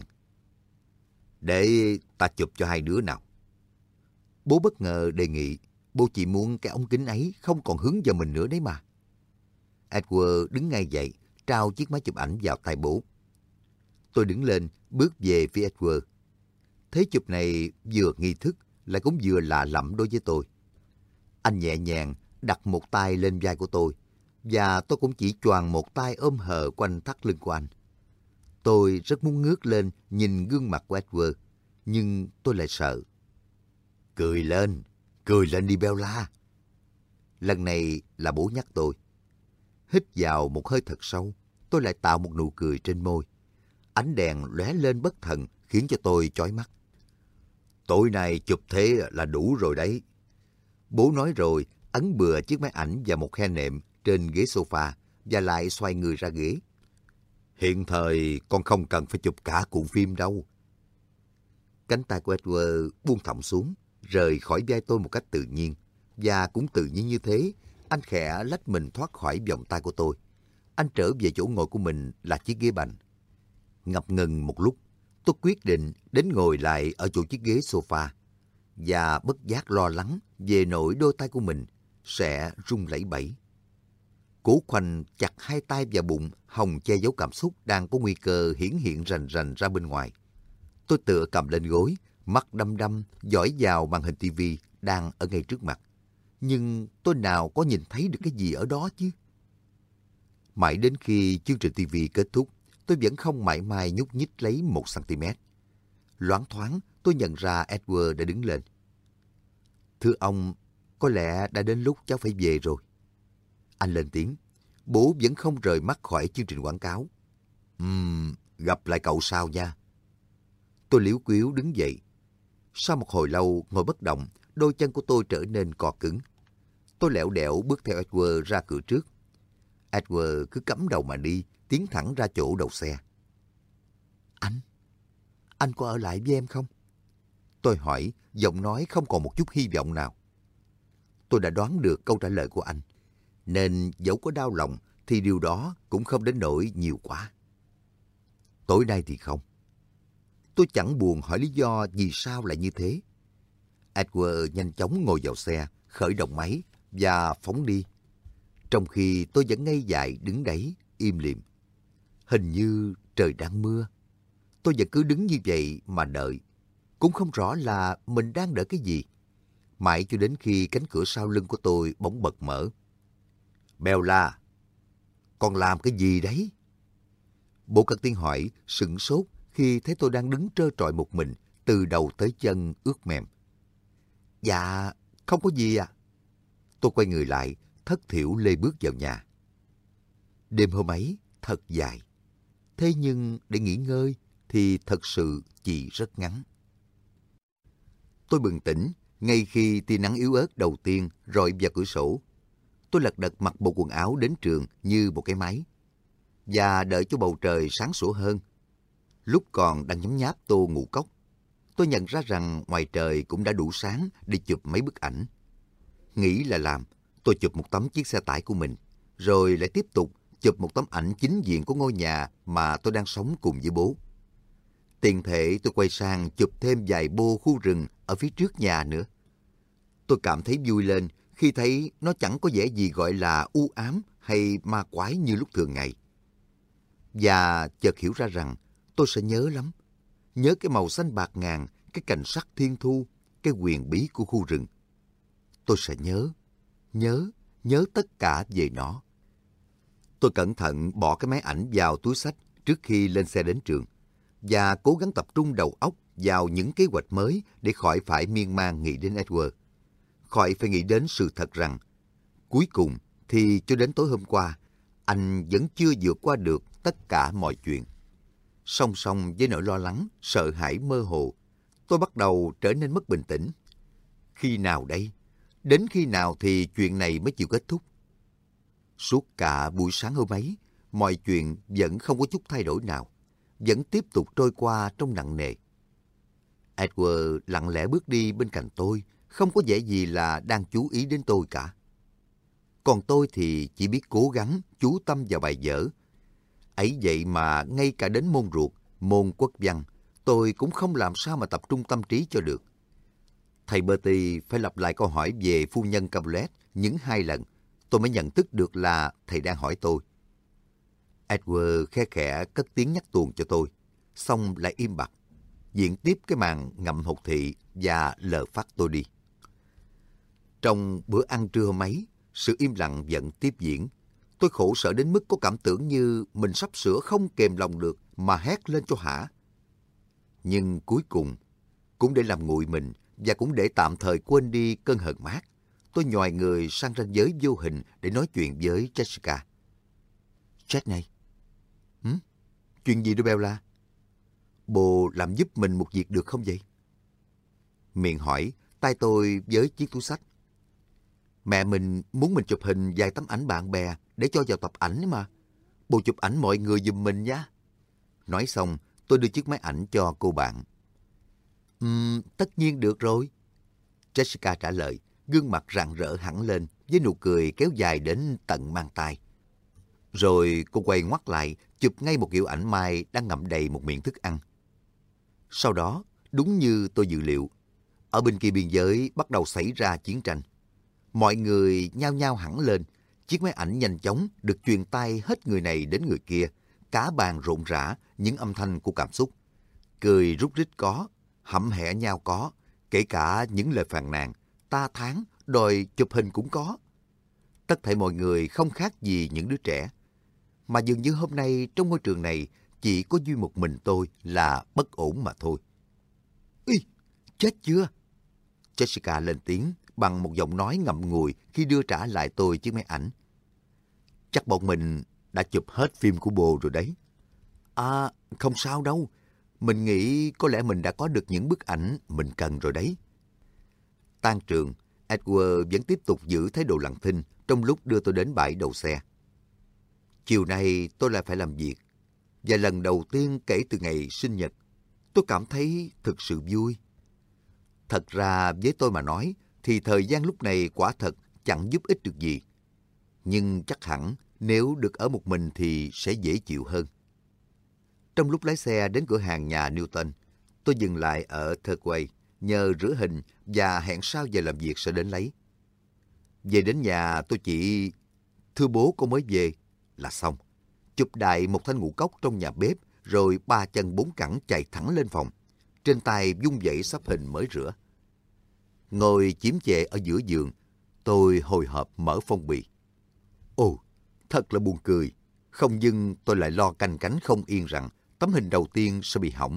Để ta chụp cho hai đứa nào. Bố bất ngờ đề nghị. Bố chỉ muốn cái ống kính ấy không còn hướng vào mình nữa đấy mà. Edward đứng ngay dậy, trao chiếc máy chụp ảnh vào tay bố. Tôi đứng lên, bước về phía Edward. Thế chụp này vừa nghi thức, lại cũng vừa lạ lẫm đối với tôi. Anh nhẹ nhàng đặt một tay lên vai của tôi, và tôi cũng chỉ choàng một tay ôm hờ quanh thắt lưng của anh. Tôi rất muốn ngước lên nhìn gương mặt của Edward, nhưng tôi lại sợ. Cười lên, cười lên đi Bella. Lần này là bố nhắc tôi. Hít vào một hơi thật sâu, tôi lại tạo một nụ cười trên môi. Ánh đèn lóe lên bất thần khiến cho tôi chói mắt. Tối nay chụp thế là đủ rồi đấy. Bố nói rồi, ấn bừa chiếc máy ảnh và một khe nệm trên ghế sofa và lại xoay người ra ghế. Hiện thời con không cần phải chụp cả cuộn phim đâu. Cánh tay của Edward buông thõng xuống, rời khỏi vai tôi một cách tự nhiên. Và cũng tự nhiên như thế, anh khẽ lách mình thoát khỏi vòng tay của tôi. Anh trở về chỗ ngồi của mình là chiếc ghế bành. Ngập ngừng một lúc, tôi quyết định đến ngồi lại ở chỗ chiếc ghế sofa. Và bất giác lo lắng về nỗi đôi tay của mình sẽ run lẩy bẩy. Cố khoanh chặt hai tay vào bụng, hòng che giấu cảm xúc đang có nguy cơ hiển hiện rành rành ra bên ngoài. Tôi tựa cầm lên gối, mắt đăm đăm dõi vào màn hình tivi đang ở ngay trước mặt. Nhưng tôi nào có nhìn thấy được cái gì ở đó chứ? Mãi đến khi chương trình tivi kết thúc, tôi vẫn không mảy may nhúc nhích lấy một xăng-ti-mét. Loáng thoáng, tôi nhận ra Edward đã đứng lên. Thưa ông, có lẽ đã đến lúc cháu phải về rồi. Anh lên tiếng. Bố vẫn không rời mắt khỏi chương trình quảng cáo. Ừm, gặp lại cậu sau nha. Tôi liếu quyếu đứng dậy. Sau một hồi lâu ngồi bất động, đôi chân của tôi trở nên cò cứng. Tôi lẻo đẻo bước theo Edward ra cửa trước. Edward cứ cắm đầu mà đi, tiến thẳng ra chỗ đầu xe. Anh, anh có ở lại với em không? Tôi hỏi, giọng nói không còn một chút hy vọng nào. Tôi đã đoán được câu trả lời của anh, nên dẫu có đau lòng thì điều đó cũng không đến nỗi nhiều quá. Tối nay thì không. Tôi chẳng buồn hỏi lý do vì sao lại như thế. Edward nhanh chóng ngồi vào xe, khởi động máy và phóng đi. Trong khi tôi vẫn ngây dại đứng đấy, im lìm. Hình như trời đang mưa. Tôi vẫn cứ đứng như vậy mà đợi. Cũng không rõ là mình đang đợi cái gì. Mãi cho đến khi cánh cửa sau lưng của tôi bỗng bật mở. Bella, con làm cái gì đấy? Bố Cát Tiên hỏi, sửng sốt khi thấy tôi đang đứng trơ trọi một mình, từ đầu tới chân ướt mềm. Dạ, không có gì à. Tôi quay người lại, thất thểu lê bước vào nhà. Đêm hôm ấy thật dài. Thế nhưng để nghỉ ngơi thì thật sự chỉ rất ngắn. Tôi bừng tỉnh ngay khi tia nắng yếu ớt đầu tiên rọi vào cửa sổ. Tôi lật đật mặc bộ quần áo đến trường như một cái máy. Và đợi cho bầu trời sáng sủa hơn. Lúc còn đang nhấm nháp tô ngũ cốc, tôi nhận ra rằng ngoài trời cũng đã đủ sáng để chụp mấy bức ảnh. Nghĩ là làm, tôi chụp một tấm chiếc xe tải của mình, rồi lại tiếp tục chụp một tấm ảnh chính diện của ngôi nhà mà tôi đang sống cùng với bố. Tiền thể tôi quay sang chụp thêm vài bô khu rừng ở phía trước nhà nữa. Tôi cảm thấy vui lên khi thấy nó chẳng có vẻ gì gọi là u ám hay ma quái như lúc thường ngày. Và chợt hiểu ra rằng tôi sẽ nhớ lắm. Nhớ cái màu xanh bạc ngàn, cái cảnh sắc thiên thu, cái huyền bí của khu rừng. Tôi sẽ nhớ, nhớ, nhớ tất cả về nó. Tôi cẩn thận bỏ cái máy ảnh vào túi xách trước khi lên xe đến trường và cố gắng tập trung đầu óc vào những kế hoạch mới để khỏi phải miên man nghĩ đến Edward. Khỏi phải nghĩ đến sự thật rằng cuối cùng thì cho đến tối hôm qua anh vẫn chưa vượt qua được tất cả mọi chuyện. Song song với nỗi lo lắng, sợ hãi mơ hồ, tôi bắt đầu trở nên mất bình tĩnh. Khi nào đây? Đến khi nào thì chuyện này mới chịu kết thúc? Suốt cả buổi sáng hôm ấy, mọi chuyện vẫn không có chút thay đổi nào, vẫn tiếp tục trôi qua trong nặng nề. Edward lặng lẽ bước đi bên cạnh tôi, không có vẻ gì là đang chú ý đến tôi cả. Còn tôi thì chỉ biết cố gắng chú tâm vào bài vở. Ấy vậy mà ngay cả đến môn ruột, môn quốc văn, tôi cũng không làm sao mà tập trung tâm trí cho được. Thầy Bertie phải lặp lại câu hỏi về phu nhân Capulet những hai lần, tôi mới nhận thức được là thầy đang hỏi tôi. Edward khe khẽ cất tiếng nhắc tuồng cho tôi, xong lại im bặt, diễn tiếp cái màn ngậm hột thị và lờ phát tôi đi. Trong bữa ăn trưa hôm ấy, sự im lặng vẫn tiếp diễn. Tôi khổ sở đến mức có cảm tưởng như mình sắp sửa không kềm lòng được mà hét lên cho hả. Nhưng cuối cùng, cũng để làm nguội mình và cũng để tạm thời quên đi cơn hờn mát, tôi nhòi người sang ranh giới vô hình để nói chuyện với Jessica. Jet này. Hử? Chuyện gì đó Bella? Bồ làm giúp mình một việc được không vậy? Miệng hỏi, tay tôi với chiếc túi xách. Mẹ mình muốn mình chụp hình vài tấm ảnh bạn bè để cho vào tập ảnh mà. Bồ chụp ảnh mọi người giùm mình nhé. Nói xong, tôi đưa chiếc máy ảnh cho cô bạn. Ừm, tất nhiên được rồi. Jessica trả lời, gương mặt rạng rỡ hẳn lên với nụ cười kéo dài đến tận mang tai. Rồi cô quay ngoắt lại, chụp ngay một kiểu ảnh Mai đang ngậm đầy một miệng thức ăn. Sau đó, đúng như tôi dự liệu, ở bên kia biên giới bắt đầu xảy ra chiến tranh. Mọi người nhao nhao hẳn lên, chiếc máy ảnh nhanh chóng được truyền tay hết người này đến người kia, cả bàn rộn rã những âm thanh của cảm xúc. Cười rút rít có, hậm hẹ nhau có, kể cả những lời phàn nàn, ta thán, đòi chụp hình cũng có. Tất thảy mọi người không khác gì những đứa trẻ. Mà dường như hôm nay trong ngôi trường này chỉ có duy một mình tôi là bất ổn mà thôi. Ý, chết chưa? Jessica lên tiếng bằng một giọng nói ngậm ngùi khi đưa trả lại tôi chiếc máy ảnh. Chắc bọn mình đã chụp hết phim của bồ rồi đấy. À, không sao đâu. Mình nghĩ có lẽ mình đã có được những bức ảnh mình cần rồi đấy. Tan trường, Edward vẫn tiếp tục giữ thái độ lặng thinh trong lúc đưa tôi đến bãi đậu xe. Chiều nay tôi lại phải làm việc. Và lần đầu tiên kể từ ngày sinh nhật, tôi cảm thấy thực sự vui. Thật ra với tôi mà nói, thì thời gian lúc này quả thật chẳng giúp ích được gì. Nhưng chắc hẳn nếu được ở một mình thì sẽ dễ chịu hơn. Trong lúc lái xe đến cửa hàng nhà Newton, tôi dừng lại ở Turquay nhờ rửa hình và hẹn sau giờ làm việc sẽ đến lấy. Về đến nhà tôi chỉ thưa bố con mới về là xong. Chụp đại một thanh ngũ cốc trong nhà bếp rồi ba chân bốn cẳng chạy thẳng lên phòng. Trên tay vung vẩy sắp hình mới rửa. Ngồi chiếm chệ ở giữa giường, tôi hồi hộp mở phong bì. Ồ, thật là buồn cười. Không dưng tôi lại lo canh cánh không yên rằng tấm hình đầu tiên sẽ bị hỏng.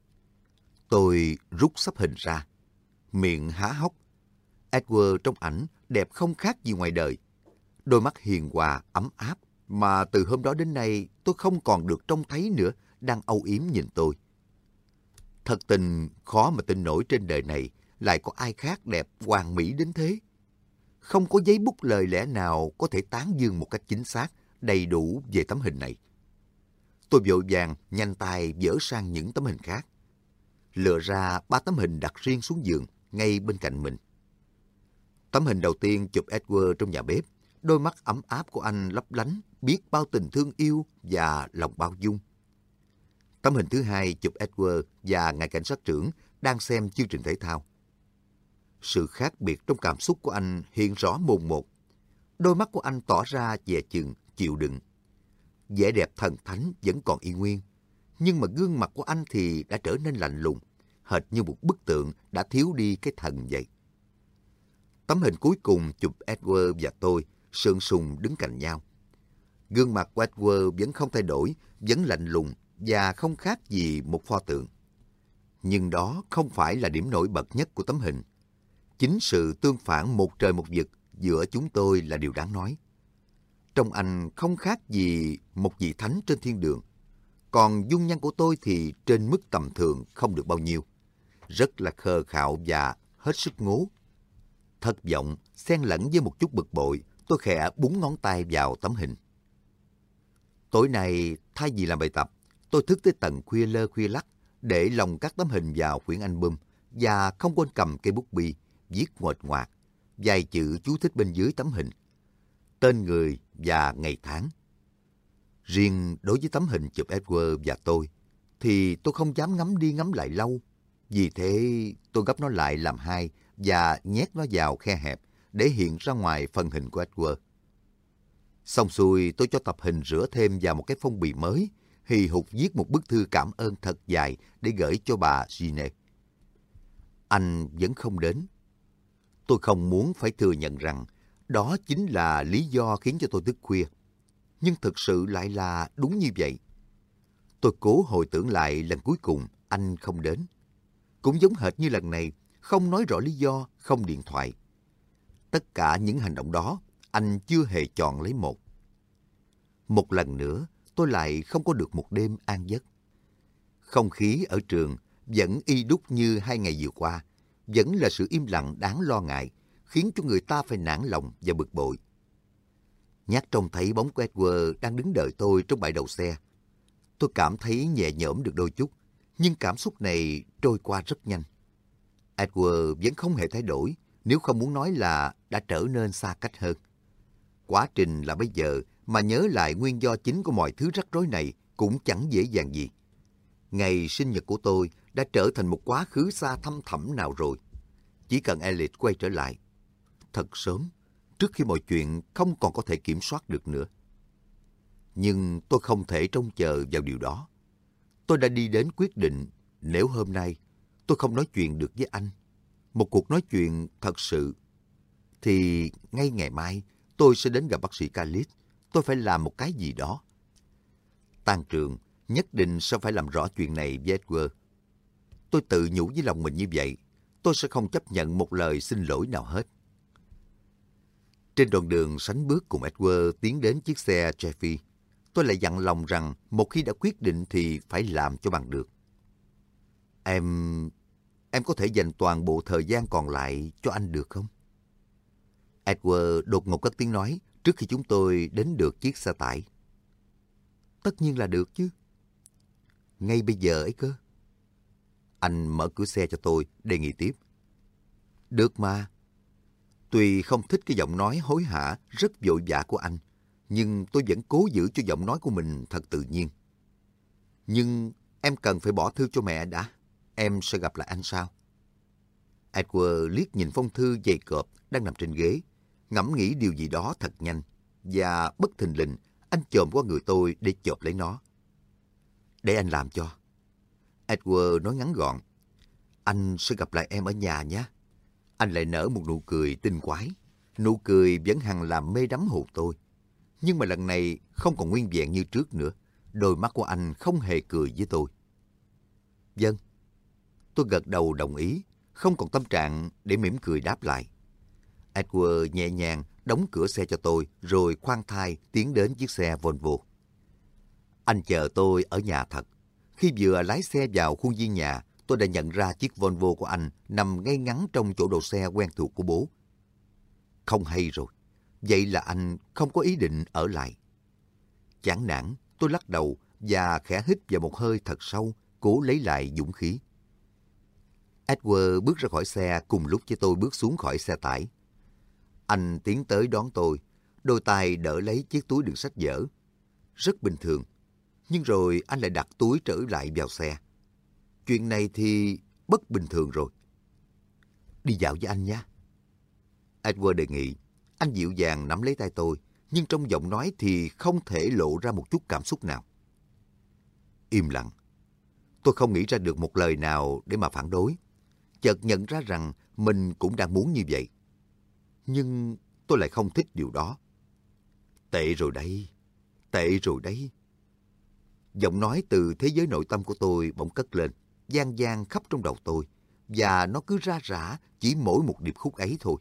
Tôi rút sắp hình ra, miệng há hốc. Edward trong ảnh đẹp không khác gì ngoài đời. Đôi mắt hiền hòa, ấm áp mà từ hôm đó đến nay tôi không còn được trông thấy nữa, đang âu yếm nhìn tôi. Thật tình khó mà tin nổi trên đời này lại có ai khác đẹp hoàn mỹ đến thế. Không có giấy bút lời lẽ nào có thể tán dương một cách chính xác, đầy đủ về tấm hình này. Tôi vội vàng nhanh tay dỡ sang những tấm hình khác. Lựa ra ba tấm hình đặt riêng xuống giường, ngay bên cạnh mình. Tấm hình đầu tiên chụp Edward trong nhà bếp. Đôi mắt ấm áp của anh lấp lánh, biết bao tình thương yêu và lòng bao dung. Tấm hình thứ hai chụp Edward và ngài cảnh sát trưởng đang xem chương trình thể thao. Sự khác biệt trong cảm xúc của anh hiện rõ mồn một. Đôi mắt của anh tỏ ra dè chừng, chịu đựng. Vẻ đẹp thần thánh vẫn còn y nguyên, nhưng mà gương mặt của anh thì đã trở nên lạnh lùng, hệt như một bức tượng đã thiếu đi cái thần vậy. Tấm hình cuối cùng chụp Edward và tôi sượng sùng đứng cạnh nhau. Gương mặt của Edward vẫn không thay đổi, vẫn lạnh lùng và không khác gì một pho tượng. Nhưng đó không phải là điểm nổi bật nhất của tấm hình. Chính sự tương phản một trời một vực giữa chúng tôi là điều đáng nói. Trong anh không khác gì một vị thánh trên thiên đường. Còn dung nhan của tôi thì trên mức tầm thường không được bao nhiêu. Rất là khờ khạo và hết sức ngố. Thất vọng, xen lẫn với một chút bực bội, tôi khẽ búng ngón tay vào tấm hình. Tối nay, thay vì làm bài tập, tôi thức tới tận khuya lơ khuya lắc để lồng các tấm hình vào quyển album và không quên cầm cây bút bi, viết nguệch ngoạc, vài chữ chú thích bên dưới tấm hình. Tên người và ngày tháng. Riêng đối với tấm hình chụp Edward và tôi, thì tôi không dám ngắm đi ngắm lại lâu. Vì thế tôi gấp nó lại làm hai và nhét nó vào khe hẹp để hiện ra ngoài phần hình của Edward. Xong xuôi tôi cho tập hình rửa thêm vào một cái phong bì mới, hì hục viết một bức thư cảm ơn thật dài để gửi cho bà Gine. Anh vẫn không đến. Tôi không muốn phải thừa nhận rằng đó chính là lý do khiến cho tôi thức khuya. Nhưng thực sự lại là đúng như vậy. Tôi cố hồi tưởng lại lần cuối cùng anh không đến. Cũng giống hệt như lần này, không nói rõ lý do, không điện thoại. Tất cả những hành động đó, anh chưa hề chọn lấy một. Một lần nữa, tôi lại không có được một đêm an giấc. Không khí ở trường vẫn y đúc như hai ngày vừa qua, vẫn là sự im lặng đáng lo ngại, khiến cho người ta phải nản lòng và bực bội. Nhát trông thấy bóng của Edward đang đứng đợi tôi trong bãi đậu xe. Tôi cảm thấy nhẹ nhõm được đôi chút, nhưng cảm xúc này trôi qua rất nhanh. Edward vẫn không hề thay đổi, nếu không muốn nói là đã trở nên xa cách hơn. Quá trình là bây giờ mà nhớ lại nguyên do chính của mọi thứ rắc rối này cũng chẳng dễ dàng gì. Ngày sinh nhật của tôi đã trở thành một quá khứ xa thăm thẳm nào rồi. Chỉ cần Elliot quay trở lại thật sớm, trước khi mọi chuyện không còn có thể kiểm soát được nữa. Nhưng tôi không thể trông chờ vào điều đó. Tôi đã đi đến quyết định, nếu hôm nay tôi không nói chuyện được với anh, một cuộc nói chuyện thật sự, thì ngay ngày mai tôi sẽ đến gặp bác sĩ Khalid. Tôi phải làm một cái gì đó. Tan trường, nhất định sẽ phải làm rõ chuyện này với Edward. Tôi tự nhủ với lòng mình như vậy. Tôi sẽ không chấp nhận một lời xin lỗi nào hết. Trên đoạn đường sánh bước cùng Edward tiến đến chiếc xe Chevy, tôi lại dặn lòng rằng một khi đã quyết định thì phải làm cho bằng được. Em... em có thể dành toàn bộ thời gian còn lại cho anh được không? Edward đột ngột cất tiếng nói trước khi chúng tôi đến được chiếc xe tải. Tất nhiên là được chứ. Ngay bây giờ ấy cơ. Anh mở cửa xe cho tôi, đề nghị tiếp. Được mà. Tuy không thích cái giọng nói hối hả, rất vội vã của anh, nhưng tôi vẫn cố giữ cho giọng nói của mình thật tự nhiên. Nhưng em cần phải bỏ thư cho mẹ đã. Em sẽ gặp lại anh sau. Edward liếc nhìn phong thư dày cộp đang nằm trên ghế, ngẫm nghĩ điều gì đó thật nhanh, và bất thình lình anh chồm qua người tôi để chộp lấy nó. Để anh làm cho. Edward nói ngắn gọn. Anh sẽ gặp lại em ở nhà nhé. Anh lại nở một nụ cười tinh quái. Nụ cười vẫn hằng làm mê đắm hồn tôi. Nhưng mà lần này không còn nguyên vẹn như trước nữa. Đôi mắt của anh không hề cười với tôi. Vâng. Tôi gật đầu đồng ý, không còn tâm trạng để mỉm cười đáp lại. Edward nhẹ nhàng đóng cửa xe cho tôi, rồi khoan thai tiến đến chiếc xe Volvo. Anh chờ tôi ở nhà thật. Khi vừa lái xe vào khuôn viên nhà, tôi đã nhận ra chiếc Volvo của anh nằm ngay ngắn trong chỗ đỗ xe quen thuộc của bố. Không hay rồi. Vậy là anh không có ý định ở lại. Chán nản, tôi lắc đầu và khẽ hít vào một hơi thật sâu, cố lấy lại dũng khí. Edward bước ra khỏi xe cùng lúc với tôi bước xuống khỏi xe tải. Anh tiến tới đón tôi, đôi tay đỡ lấy chiếc túi đựng sách vở. Rất bình thường, nhưng rồi anh lại đặt túi trở lại vào xe. Chuyện này thì bất bình thường rồi. Đi dạo với anh nhé. Edward đề nghị. Anh dịu dàng nắm lấy tay tôi, nhưng trong giọng nói thì không thể lộ ra một chút cảm xúc nào. Im lặng. Tôi không nghĩ ra được một lời nào để mà phản đối. Chợt nhận ra rằng mình cũng đang muốn như vậy. Nhưng tôi lại không thích điều đó. Tệ rồi đây, tệ rồi đấy. Giọng nói từ thế giới nội tâm của tôi bỗng cất lên, vang vang khắp trong đầu tôi, và nó cứ ra rã chỉ mỗi một điệp khúc ấy thôi.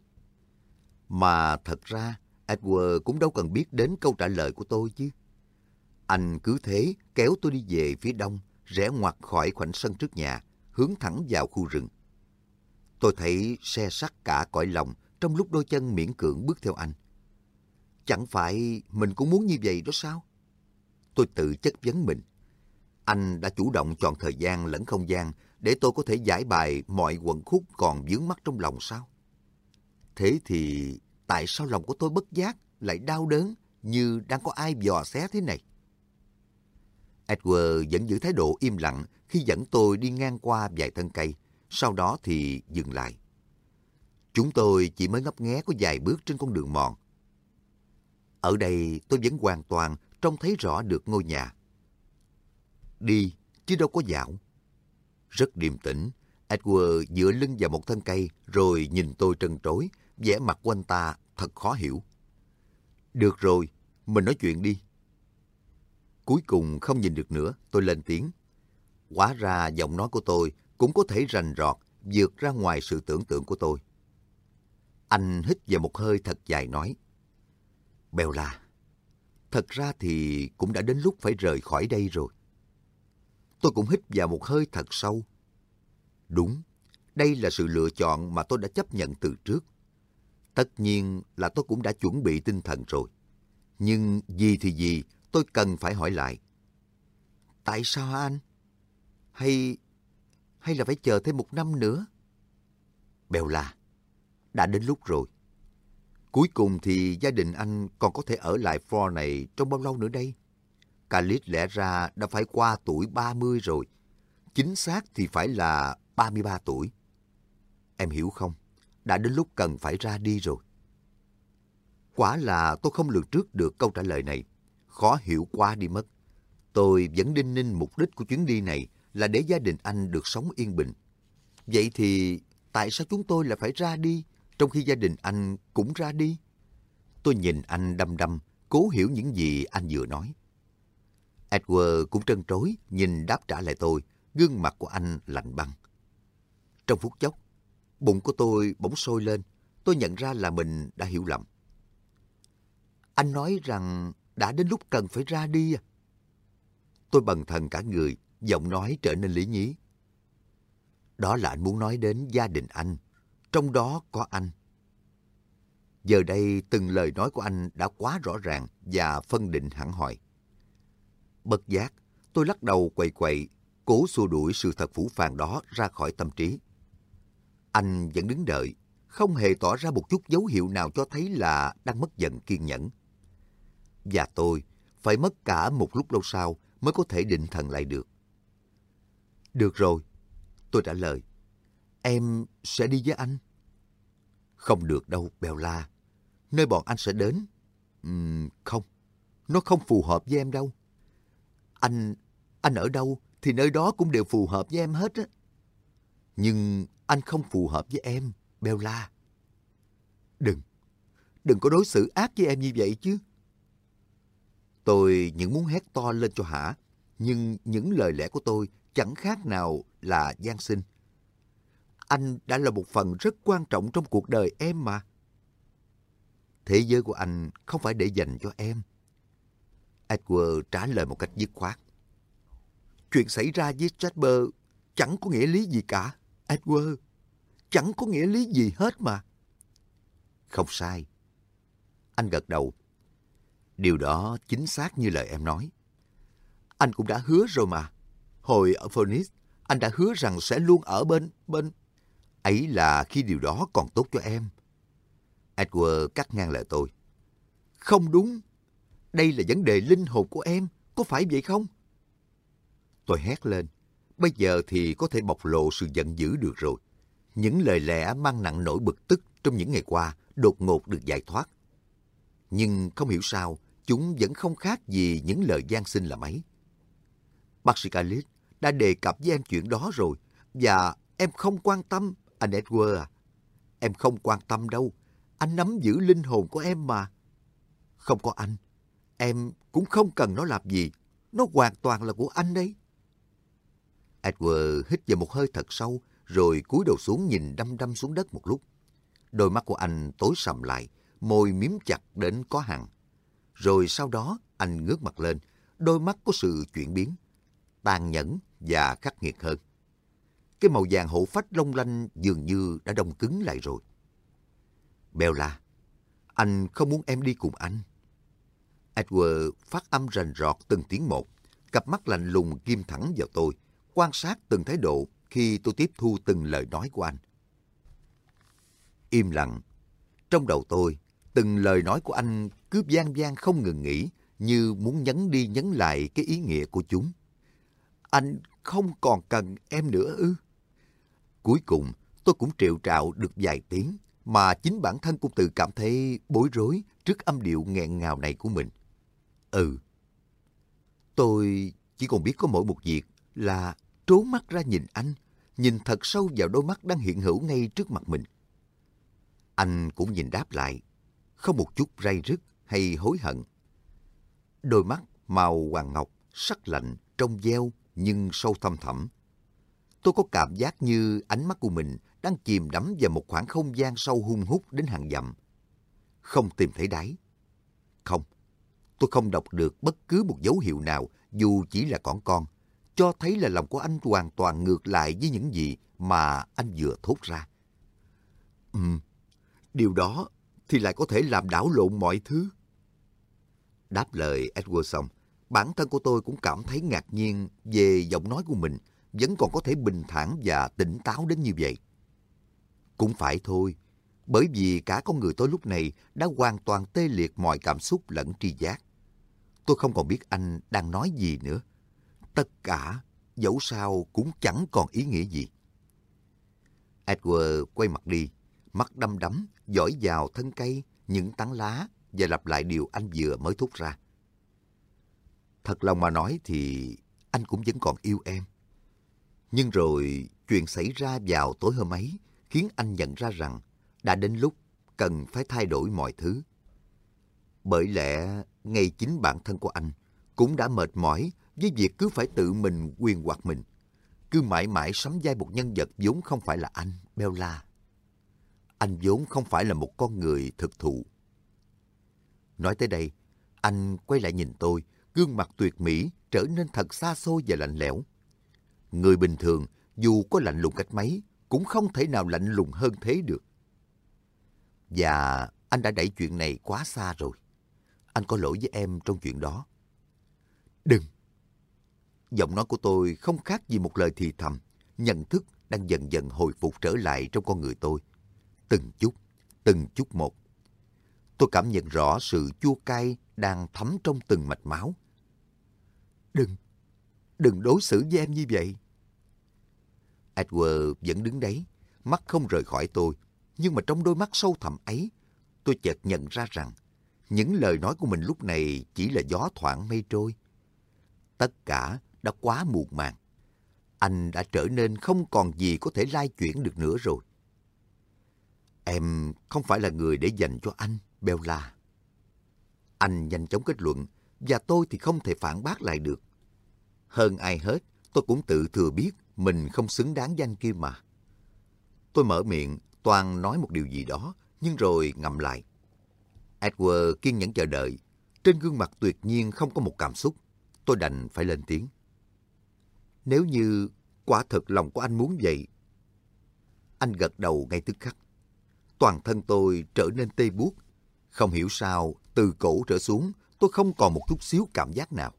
Mà thật ra, Edward cũng đâu cần biết đến câu trả lời của tôi chứ. Anh cứ thế kéo tôi đi về phía đông, rẽ ngoặt khỏi khoảnh sân trước nhà, hướng thẳng vào khu rừng. Tôi thấy se sắt cả cõi lòng trong lúc đôi chân miễn cưỡng bước theo anh. Chẳng phải mình cũng muốn như vậy đó sao? Tôi tự chất vấn mình. Anh đã chủ động chọn thời gian lẫn không gian để tôi có thể giải bài mọi quẩn khúc còn vướng mắc trong lòng sao? Thế thì tại sao lòng của tôi bất giác lại đau đớn như đang có ai dò xé thế này? Edward vẫn giữ thái độ im lặng khi dẫn tôi đi ngang qua vài thân cây, sau đó thì dừng lại. Chúng tôi chỉ mới ngấp nghé có vài bước trên con đường mòn. Ở đây tôi vẫn hoàn toàn trông thấy rõ được ngôi nhà. Đi, chứ đâu có dạo. Rất điềm tĩnh, Edward dựa lưng vào một thân cây rồi nhìn tôi trân trối, vẻ mặt của anh ta thật khó hiểu. Được rồi, mình nói chuyện đi. Cuối cùng không nhìn được nữa, tôi lên tiếng. Hóa ra giọng nói của tôi cũng có thể rành rọt, vượt ra ngoài sự tưởng tượng của tôi. Anh hít vào một hơi thật dài nói. Bella, thật ra thì cũng đã đến lúc phải rời khỏi đây rồi. Tôi cũng hít vào một hơi thật sâu. Đúng, đây là sự lựa chọn mà tôi đã chấp nhận từ trước. Tất nhiên là tôi cũng đã chuẩn bị tinh thần rồi. Nhưng gì thì gì, tôi cần phải hỏi lại. Tại sao hả anh? Hay... hay là phải chờ thêm một năm nữa? Bella, đã đến lúc rồi. Cuối cùng thì gia đình anh còn có thể ở lại Ford này trong bao lâu nữa đây? Khalid lẽ ra đã phải qua tuổi ba mươi rồi. Chính xác thì phải là ba mươi ba tuổi. Em hiểu không? Đã đến lúc cần phải ra đi rồi. Quả là tôi không lường trước được câu trả lời này. Khó hiểu quá đi mất. Tôi vẫn đinh ninh mục đích của chuyến đi này là để gia đình anh được sống yên bình. Vậy thì tại sao chúng tôi lại phải ra đi, trong khi gia đình anh cũng ra đi? Tôi nhìn anh đăm đăm, cố hiểu những gì anh vừa nói. Edward cũng trân trối, nhìn đáp trả lại tôi, gương mặt của anh lạnh băng. Trong phút chốc, bụng của tôi bỗng sôi lên, tôi nhận ra là mình đã hiểu lầm. Anh nói rằng đã đến lúc cần phải ra đi à. Tôi bần thần cả người, giọng nói trở nên lý nhí. Đó là anh muốn nói đến gia đình anh, trong đó có anh. Giờ đây từng lời nói của anh đã quá rõ ràng và phân định hẳn hoi. Bất giác, tôi lắc đầu quậy quậy, cố xua đuổi sự thật phũ phàng đó ra khỏi tâm trí. Anh vẫn đứng đợi, không hề tỏ ra một chút dấu hiệu nào cho thấy là đang mất dần kiên nhẫn. Và tôi phải mất cả một lúc lâu sau mới có thể định thần lại được. Được rồi, tôi trả lời. Em sẽ đi với anh. Không được đâu, Bella. Nơi bọn anh sẽ đến. Uhm, không, nó không phù hợp với em đâu. Anh, anh ở đâu thì nơi đó cũng đều phù hợp với em hết á. Nhưng anh không phù hợp với em, Bella. Đừng, đừng có đối xử ác với em như vậy chứ. Tôi những muốn hét to lên cho hả, nhưng những lời lẽ của tôi chẳng khác nào là van xin. Anh đã là một phần rất quan trọng trong cuộc đời em mà. Thế giới của anh không phải để dành cho em. Edward trả lời một cách dứt khoát. Chuyện xảy ra với Jasper chẳng có nghĩa lý gì cả, Edward. Chẳng có nghĩa lý gì hết mà. Không sai. Anh gật đầu. Điều đó chính xác như lời em nói. Anh cũng đã hứa rồi mà. Hồi ở Phoenix, anh đã hứa rằng sẽ luôn ở bên, bên... Ấy là khi điều đó còn tốt cho em. Edward cắt ngang lời tôi. Không đúng. Đây là vấn đề linh hồn của em, có phải vậy không? Tôi hét lên. Bây giờ thì có thể bộc lộ sự giận dữ được rồi. Những lời lẽ mang nặng nỗi bực tức trong những ngày qua đột ngột được giải thoát. Nhưng không hiểu sao, chúng vẫn không khác gì những lời van xin là mấy. Bác sĩ Khalid đã đề cập với em chuyện đó rồi, và em không quan tâm, anh Edward à. Em không quan tâm đâu, anh nắm giữ linh hồn của em mà. Không có anh, em cũng không cần nó làm gì, nó hoàn toàn là của anh đấy. Edward hít vào một hơi thật sâu, rồi cúi đầu xuống nhìn đăm đăm xuống đất một lúc. Đôi mắt của anh tối sầm lại, môi miếm chặt đến có hằn. Rồi sau đó anh ngước mặt lên, đôi mắt có sự chuyển biến, tàn nhẫn và khắc nghiệt hơn. Cái màu vàng hổ phách long lanh dường như đã đông cứng lại rồi. Bella, anh không muốn em đi cùng anh. Edward phát âm rành rọt từng tiếng một, cặp mắt lạnh lùng ghim thẳng vào tôi, quan sát từng thái độ khi tôi tiếp thu từng lời nói của anh. Im lặng. Trong đầu tôi, từng lời nói của anh cứ vang vang không ngừng nghỉ, như muốn nhấn đi nhấn lại cái ý nghĩa của chúng. Anh không còn cần em nữa ư? Cuối cùng, tôi cũng triệu trạo được vài tiếng, mà chính bản thân cũng tự cảm thấy bối rối trước âm điệu nghẹn ngào này của mình. Ừ. Tôi chỉ còn biết có mỗi một việc là trốn mắt ra nhìn anh, nhìn thật sâu vào đôi mắt đang hiện hữu ngay trước mặt mình. Anh cũng nhìn đáp lại, không một chút ray rứt hay hối hận. Đôi mắt màu hoàng ngọc, sắc lạnh, trong veo nhưng sâu thăm thẳm. Tôi có cảm giác như ánh mắt của mình đang chìm đắm vào một khoảng không gian sâu hun hút đến hàng dặm. Không tìm thấy đáy. Không, tôi không đọc được bất cứ một dấu hiệu nào, dù chỉ là cỏn con, cho thấy là lòng của anh hoàn toàn ngược lại với những gì mà anh vừa thốt ra. Ừm, điều đó thì lại có thể làm đảo lộn mọi thứ. Đáp lời Edward xong, bản thân của tôi cũng cảm thấy ngạc nhiên về giọng nói của mình vẫn còn có thể bình thản và tỉnh táo đến như vậy. Cũng phải thôi, bởi vì cả con người tôi lúc này đã hoàn toàn tê liệt mọi cảm xúc lẫn tri giác. Tôi không còn biết anh đang nói gì nữa. Tất cả, dẫu sao cũng chẳng còn ý nghĩa gì. Edward quay mặt đi, mắt đăm đắm, dõi vào thân cây, những tán lá và lặp lại điều anh vừa mới thốt ra. Thật lòng mà nói thì anh cũng vẫn còn yêu em. Nhưng rồi chuyện xảy ra vào tối hôm ấy khiến anh nhận ra rằng đã đến lúc cần phải thay đổi mọi thứ. Bởi lẽ ngay chính bản thân của anh cũng đã mệt mỏi với việc cứ phải tự mình quyền hoặc mình, cứ mãi mãi sắm vai một nhân vật vốn không phải là anh, Bella. Anh vốn không phải là một con người thực thụ. Nói tới đây, Anh quay lại nhìn tôi, gương mặt tuyệt mỹ trở nên thật xa xôi và lạnh lẽo. Người bình thường, dù có lạnh lùng cách mấy, cũng không thể nào lạnh lùng hơn thế được. Và anh đã đẩy chuyện này quá xa rồi. Anh có lỗi với em trong chuyện đó. Đừng! Giọng nói của tôi không khác gì một lời thì thầm, nhận thức đang dần dần hồi phục trở lại trong con người tôi. Từng chút, từng chút một. Tôi cảm nhận rõ sự chua cay đang thấm trong từng mạch máu. Đừng! Đừng đối xử với em như vậy. Edward vẫn đứng đấy, mắt không rời khỏi tôi. Nhưng mà trong đôi mắt sâu thẳm ấy, tôi chợt nhận ra rằng những lời nói của mình lúc này chỉ là gió thoảng mây trôi. Tất cả đã quá muộn màng. Anh đã trở nên không còn gì có thể lai chuyển được nữa rồi. Em không phải là người để dành cho anh, Bella. Anh nhanh chóng kết luận, và tôi thì không thể phản bác lại được. Hơn ai hết, tôi cũng tự thừa biết mình không xứng đáng với anh kia mà. Tôi mở miệng, toan nói một điều gì đó, nhưng rồi ngậm lại. Edward kiên nhẫn chờ đợi. Trên gương mặt tuyệt nhiên không có một cảm xúc. Tôi đành phải lên tiếng. Nếu như quả thật lòng của anh muốn vậy. Anh gật đầu ngay tức khắc. Toàn thân tôi trở nên tê buốt. Không hiểu sao, từ cổ trở xuống, tôi không còn một chút xíu cảm giác nào.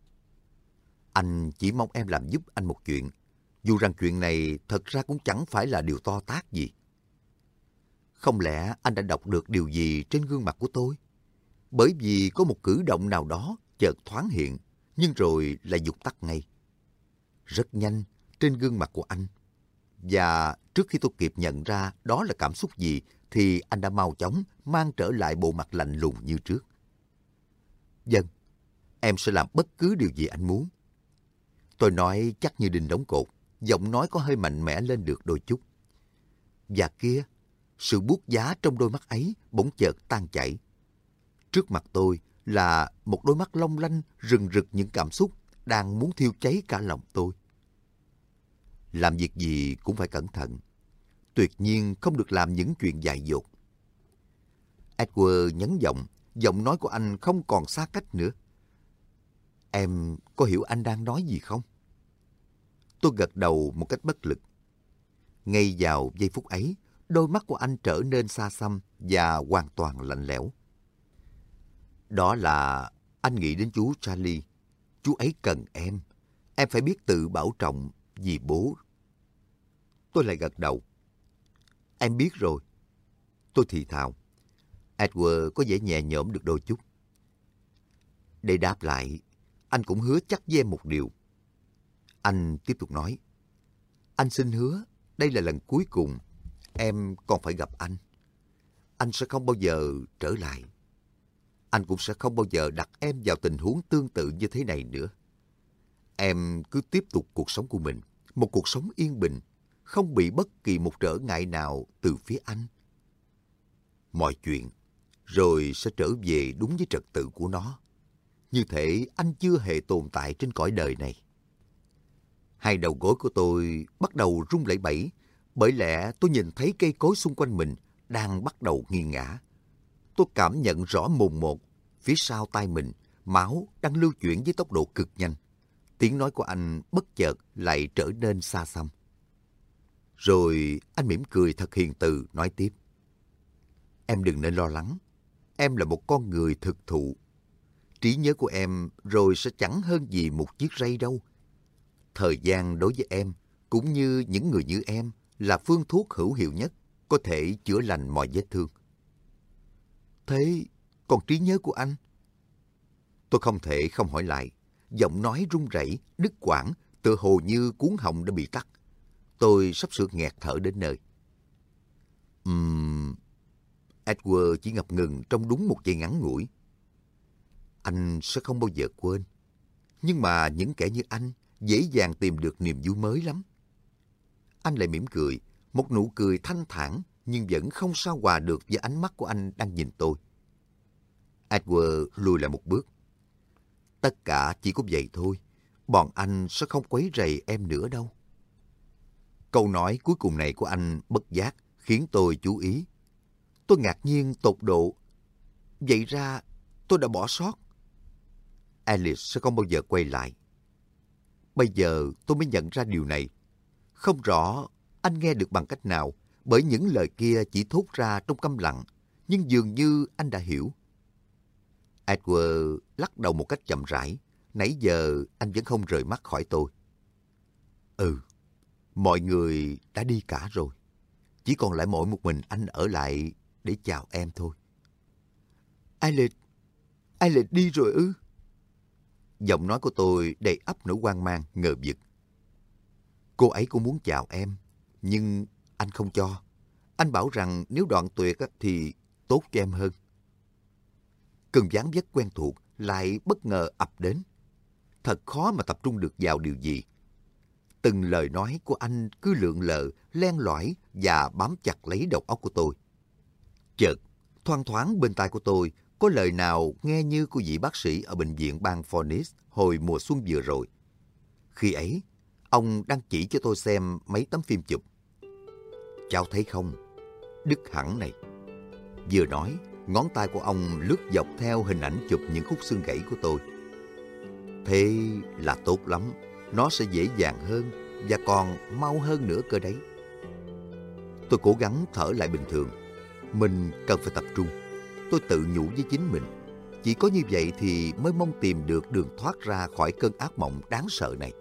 Anh chỉ mong em làm giúp anh một chuyện. Dù rằng chuyện này thật ra cũng chẳng phải là điều to tát gì. Không lẽ anh đã đọc được điều gì trên gương mặt của tôi? Bởi vì có một cử động nào đó chợt thoáng hiện, nhưng rồi lại vụt tắt ngay. Rất nhanh, trên gương mặt của anh. Và trước khi tôi kịp nhận ra đó là cảm xúc gì, thì anh đã mau chóng mang trở lại bộ mặt lạnh lùng như trước. Vâng, em sẽ làm bất cứ điều gì anh muốn. Tôi nói chắc như đinh đóng cột, giọng nói có hơi mạnh mẽ lên được đôi chút. Và kia, sự buốt giá trong đôi mắt ấy bỗng chợt tan chảy. Trước mặt tôi là một đôi mắt long lanh rừng rực những cảm xúc đang muốn thiêu cháy cả lòng tôi. Làm việc gì cũng phải cẩn thận. Tuyệt nhiên không được làm những chuyện dại dột. Edward nhấn giọng, giọng nói của anh không còn xa cách nữa. Em có hiểu anh đang nói gì không? Tôi gật đầu một cách bất lực. Ngay vào giây phút ấy, đôi mắt của anh trở nên xa xăm và hoàn toàn lạnh lẽo. Đó là anh nghĩ đến chú Charlie. Chú ấy cần em. Em phải biết tự bảo trọng vì bố. Tôi lại gật đầu. Em biết rồi. Tôi thì thào. Edward có vẻ nhẹ nhõm được đôi chút. Để đáp lại, anh cũng hứa chắc với em một điều. Anh tiếp tục nói. Anh xin hứa, đây là lần cuối cùng em còn phải gặp anh. Anh sẽ không bao giờ trở lại. Anh cũng sẽ không bao giờ đặt em vào tình huống tương tự như thế này nữa. Em cứ tiếp tục cuộc sống của mình, một cuộc sống yên bình, không bị bất kỳ một trở ngại nào từ phía anh. Mọi chuyện rồi sẽ trở về đúng với trật tự của nó. Như thể anh chưa hề tồn tại trên cõi đời này. Hai đầu gối của tôi bắt đầu rung lẩy bẩy, bởi lẽ tôi nhìn thấy cây cối xung quanh mình đang bắt đầu nghiêng ngã. Tôi cảm nhận rõ mồn một, phía sau tai mình, máu đang lưu chuyển với tốc độ cực nhanh. Tiếng nói của anh bất chợt lại trở nên xa xăm. Rồi anh mỉm cười thật hiền từ nói tiếp. Em đừng nên lo lắng. Em là một con người thực thụ. Trí nhớ của em rồi sẽ chẳng hơn gì một chiếc rây đâu. Thời gian đối với em, cũng như những người như em, là phương thuốc hữu hiệu nhất, có thể chữa lành mọi vết thương. Thế còn trí nhớ của anh? Tôi không thể không hỏi lại. Giọng nói run rẩy, đứt quãng, tựa hồ như cuống họng đã bị tắc. Tôi sắp sửa nghẹt thở đến nơi. Ừm... Edward chỉ ngập ngừng trong đúng một giây ngắn ngủi. Anh sẽ không bao giờ quên. Nhưng mà những kẻ như anh dễ dàng tìm được niềm vui mới lắm. Anh lại mỉm cười, một nụ cười thanh thản nhưng vẫn không sao hòa được với ánh mắt của anh đang nhìn tôi. Edward lùi lại một bước. Tất cả chỉ có vậy thôi. Bọn anh sẽ không quấy rầy em nữa đâu. Câu nói cuối cùng này của anh bất giác khiến tôi chú ý. Tôi ngạc nhiên tột độ. Vậy ra tôi đã bỏ sót. Alice sẽ không bao giờ quay lại. Bây giờ tôi mới nhận ra điều này. Không rõ anh nghe được bằng cách nào, bởi những lời kia chỉ thốt ra trong câm lặng, nhưng dường như anh đã hiểu. Edward lắc đầu một cách chậm rãi. Nãy giờ anh vẫn không rời mắt khỏi tôi. Ừ, mọi người đã đi cả rồi. Chỉ còn lại mỗi một mình anh ở lại để chào em thôi. Alice, Alice đi rồi ư? Giọng nói của tôi đầy ắp nỗi hoang mang, ngờ vực. Cô ấy cũng muốn chào em, nhưng anh không cho. Anh bảo rằng nếu đoạn tuyệt thì tốt cho em hơn. Cơn gián vất quen thuộc lại bất ngờ ập đến. Thật khó mà tập trung được vào điều gì. Từng lời nói của anh cứ lượn lờ, len lỏi và bám chặt lấy đầu óc của tôi. Chợt, thoang thoáng bên tai của tôi có lời nào nghe như của vị bác sĩ ở bệnh viện bang Phoenix hồi mùa xuân vừa rồi. Khi ấy, ông đang chỉ cho tôi xem mấy tấm phim chụp. Cháu thấy không? Đức Hẳn này. Vừa nói, ngón tay của ông lướt dọc theo hình ảnh chụp những khúc xương gãy của tôi. Thế là tốt lắm. Nó sẽ dễ dàng hơn và còn mau hơn nữa cơ đấy. Tôi cố gắng thở lại bình thường. Mình cần phải tập trung. Tôi tự nhủ với chính mình. Chỉ có như vậy thì mới mong tìm được đường thoát ra khỏi cơn ác mộng đáng sợ này.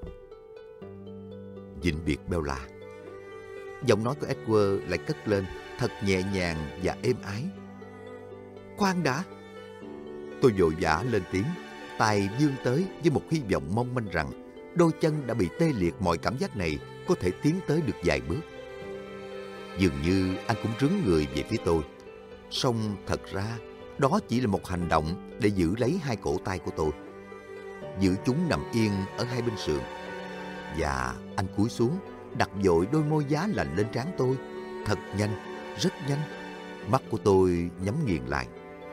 Vĩnh biệt Bella. Giọng nói của Edward lại cất lên thật nhẹ nhàng và êm ái. Khoan đã. Tôi vội vã lên tiếng, tay vươn tới với một hy vọng mong manh rằng đôi chân đã bị tê liệt mọi cảm giác này có thể tiến tới được vài bước. Dường như anh cũng rướn người về phía tôi. Song thật ra, đó chỉ là một hành động để giữ lấy hai cổ tay của tôi. Giữ chúng nằm yên ở hai bên sườn. Và anh cúi xuống, đặt vội đôi môi giá lạnh lên trán tôi. Thật nhanh, rất nhanh. Mắt của tôi nhắm nghiền lại.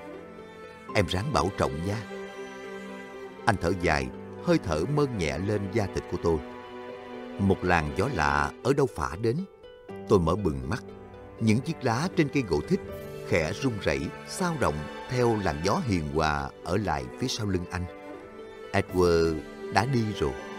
Em ráng bảo trọng nha. Anh thở dài, hơi thở mơn nhẹ lên da thịt của tôi. Một làn gió lạ ở đâu phả đến. Tôi mở bừng mắt. Những chiếc lá trên cây gỗ thích khẽ rung rẩy, xao động theo làn gió hiền hòa ở lại phía sau lưng anh. Edward đã đi rồi.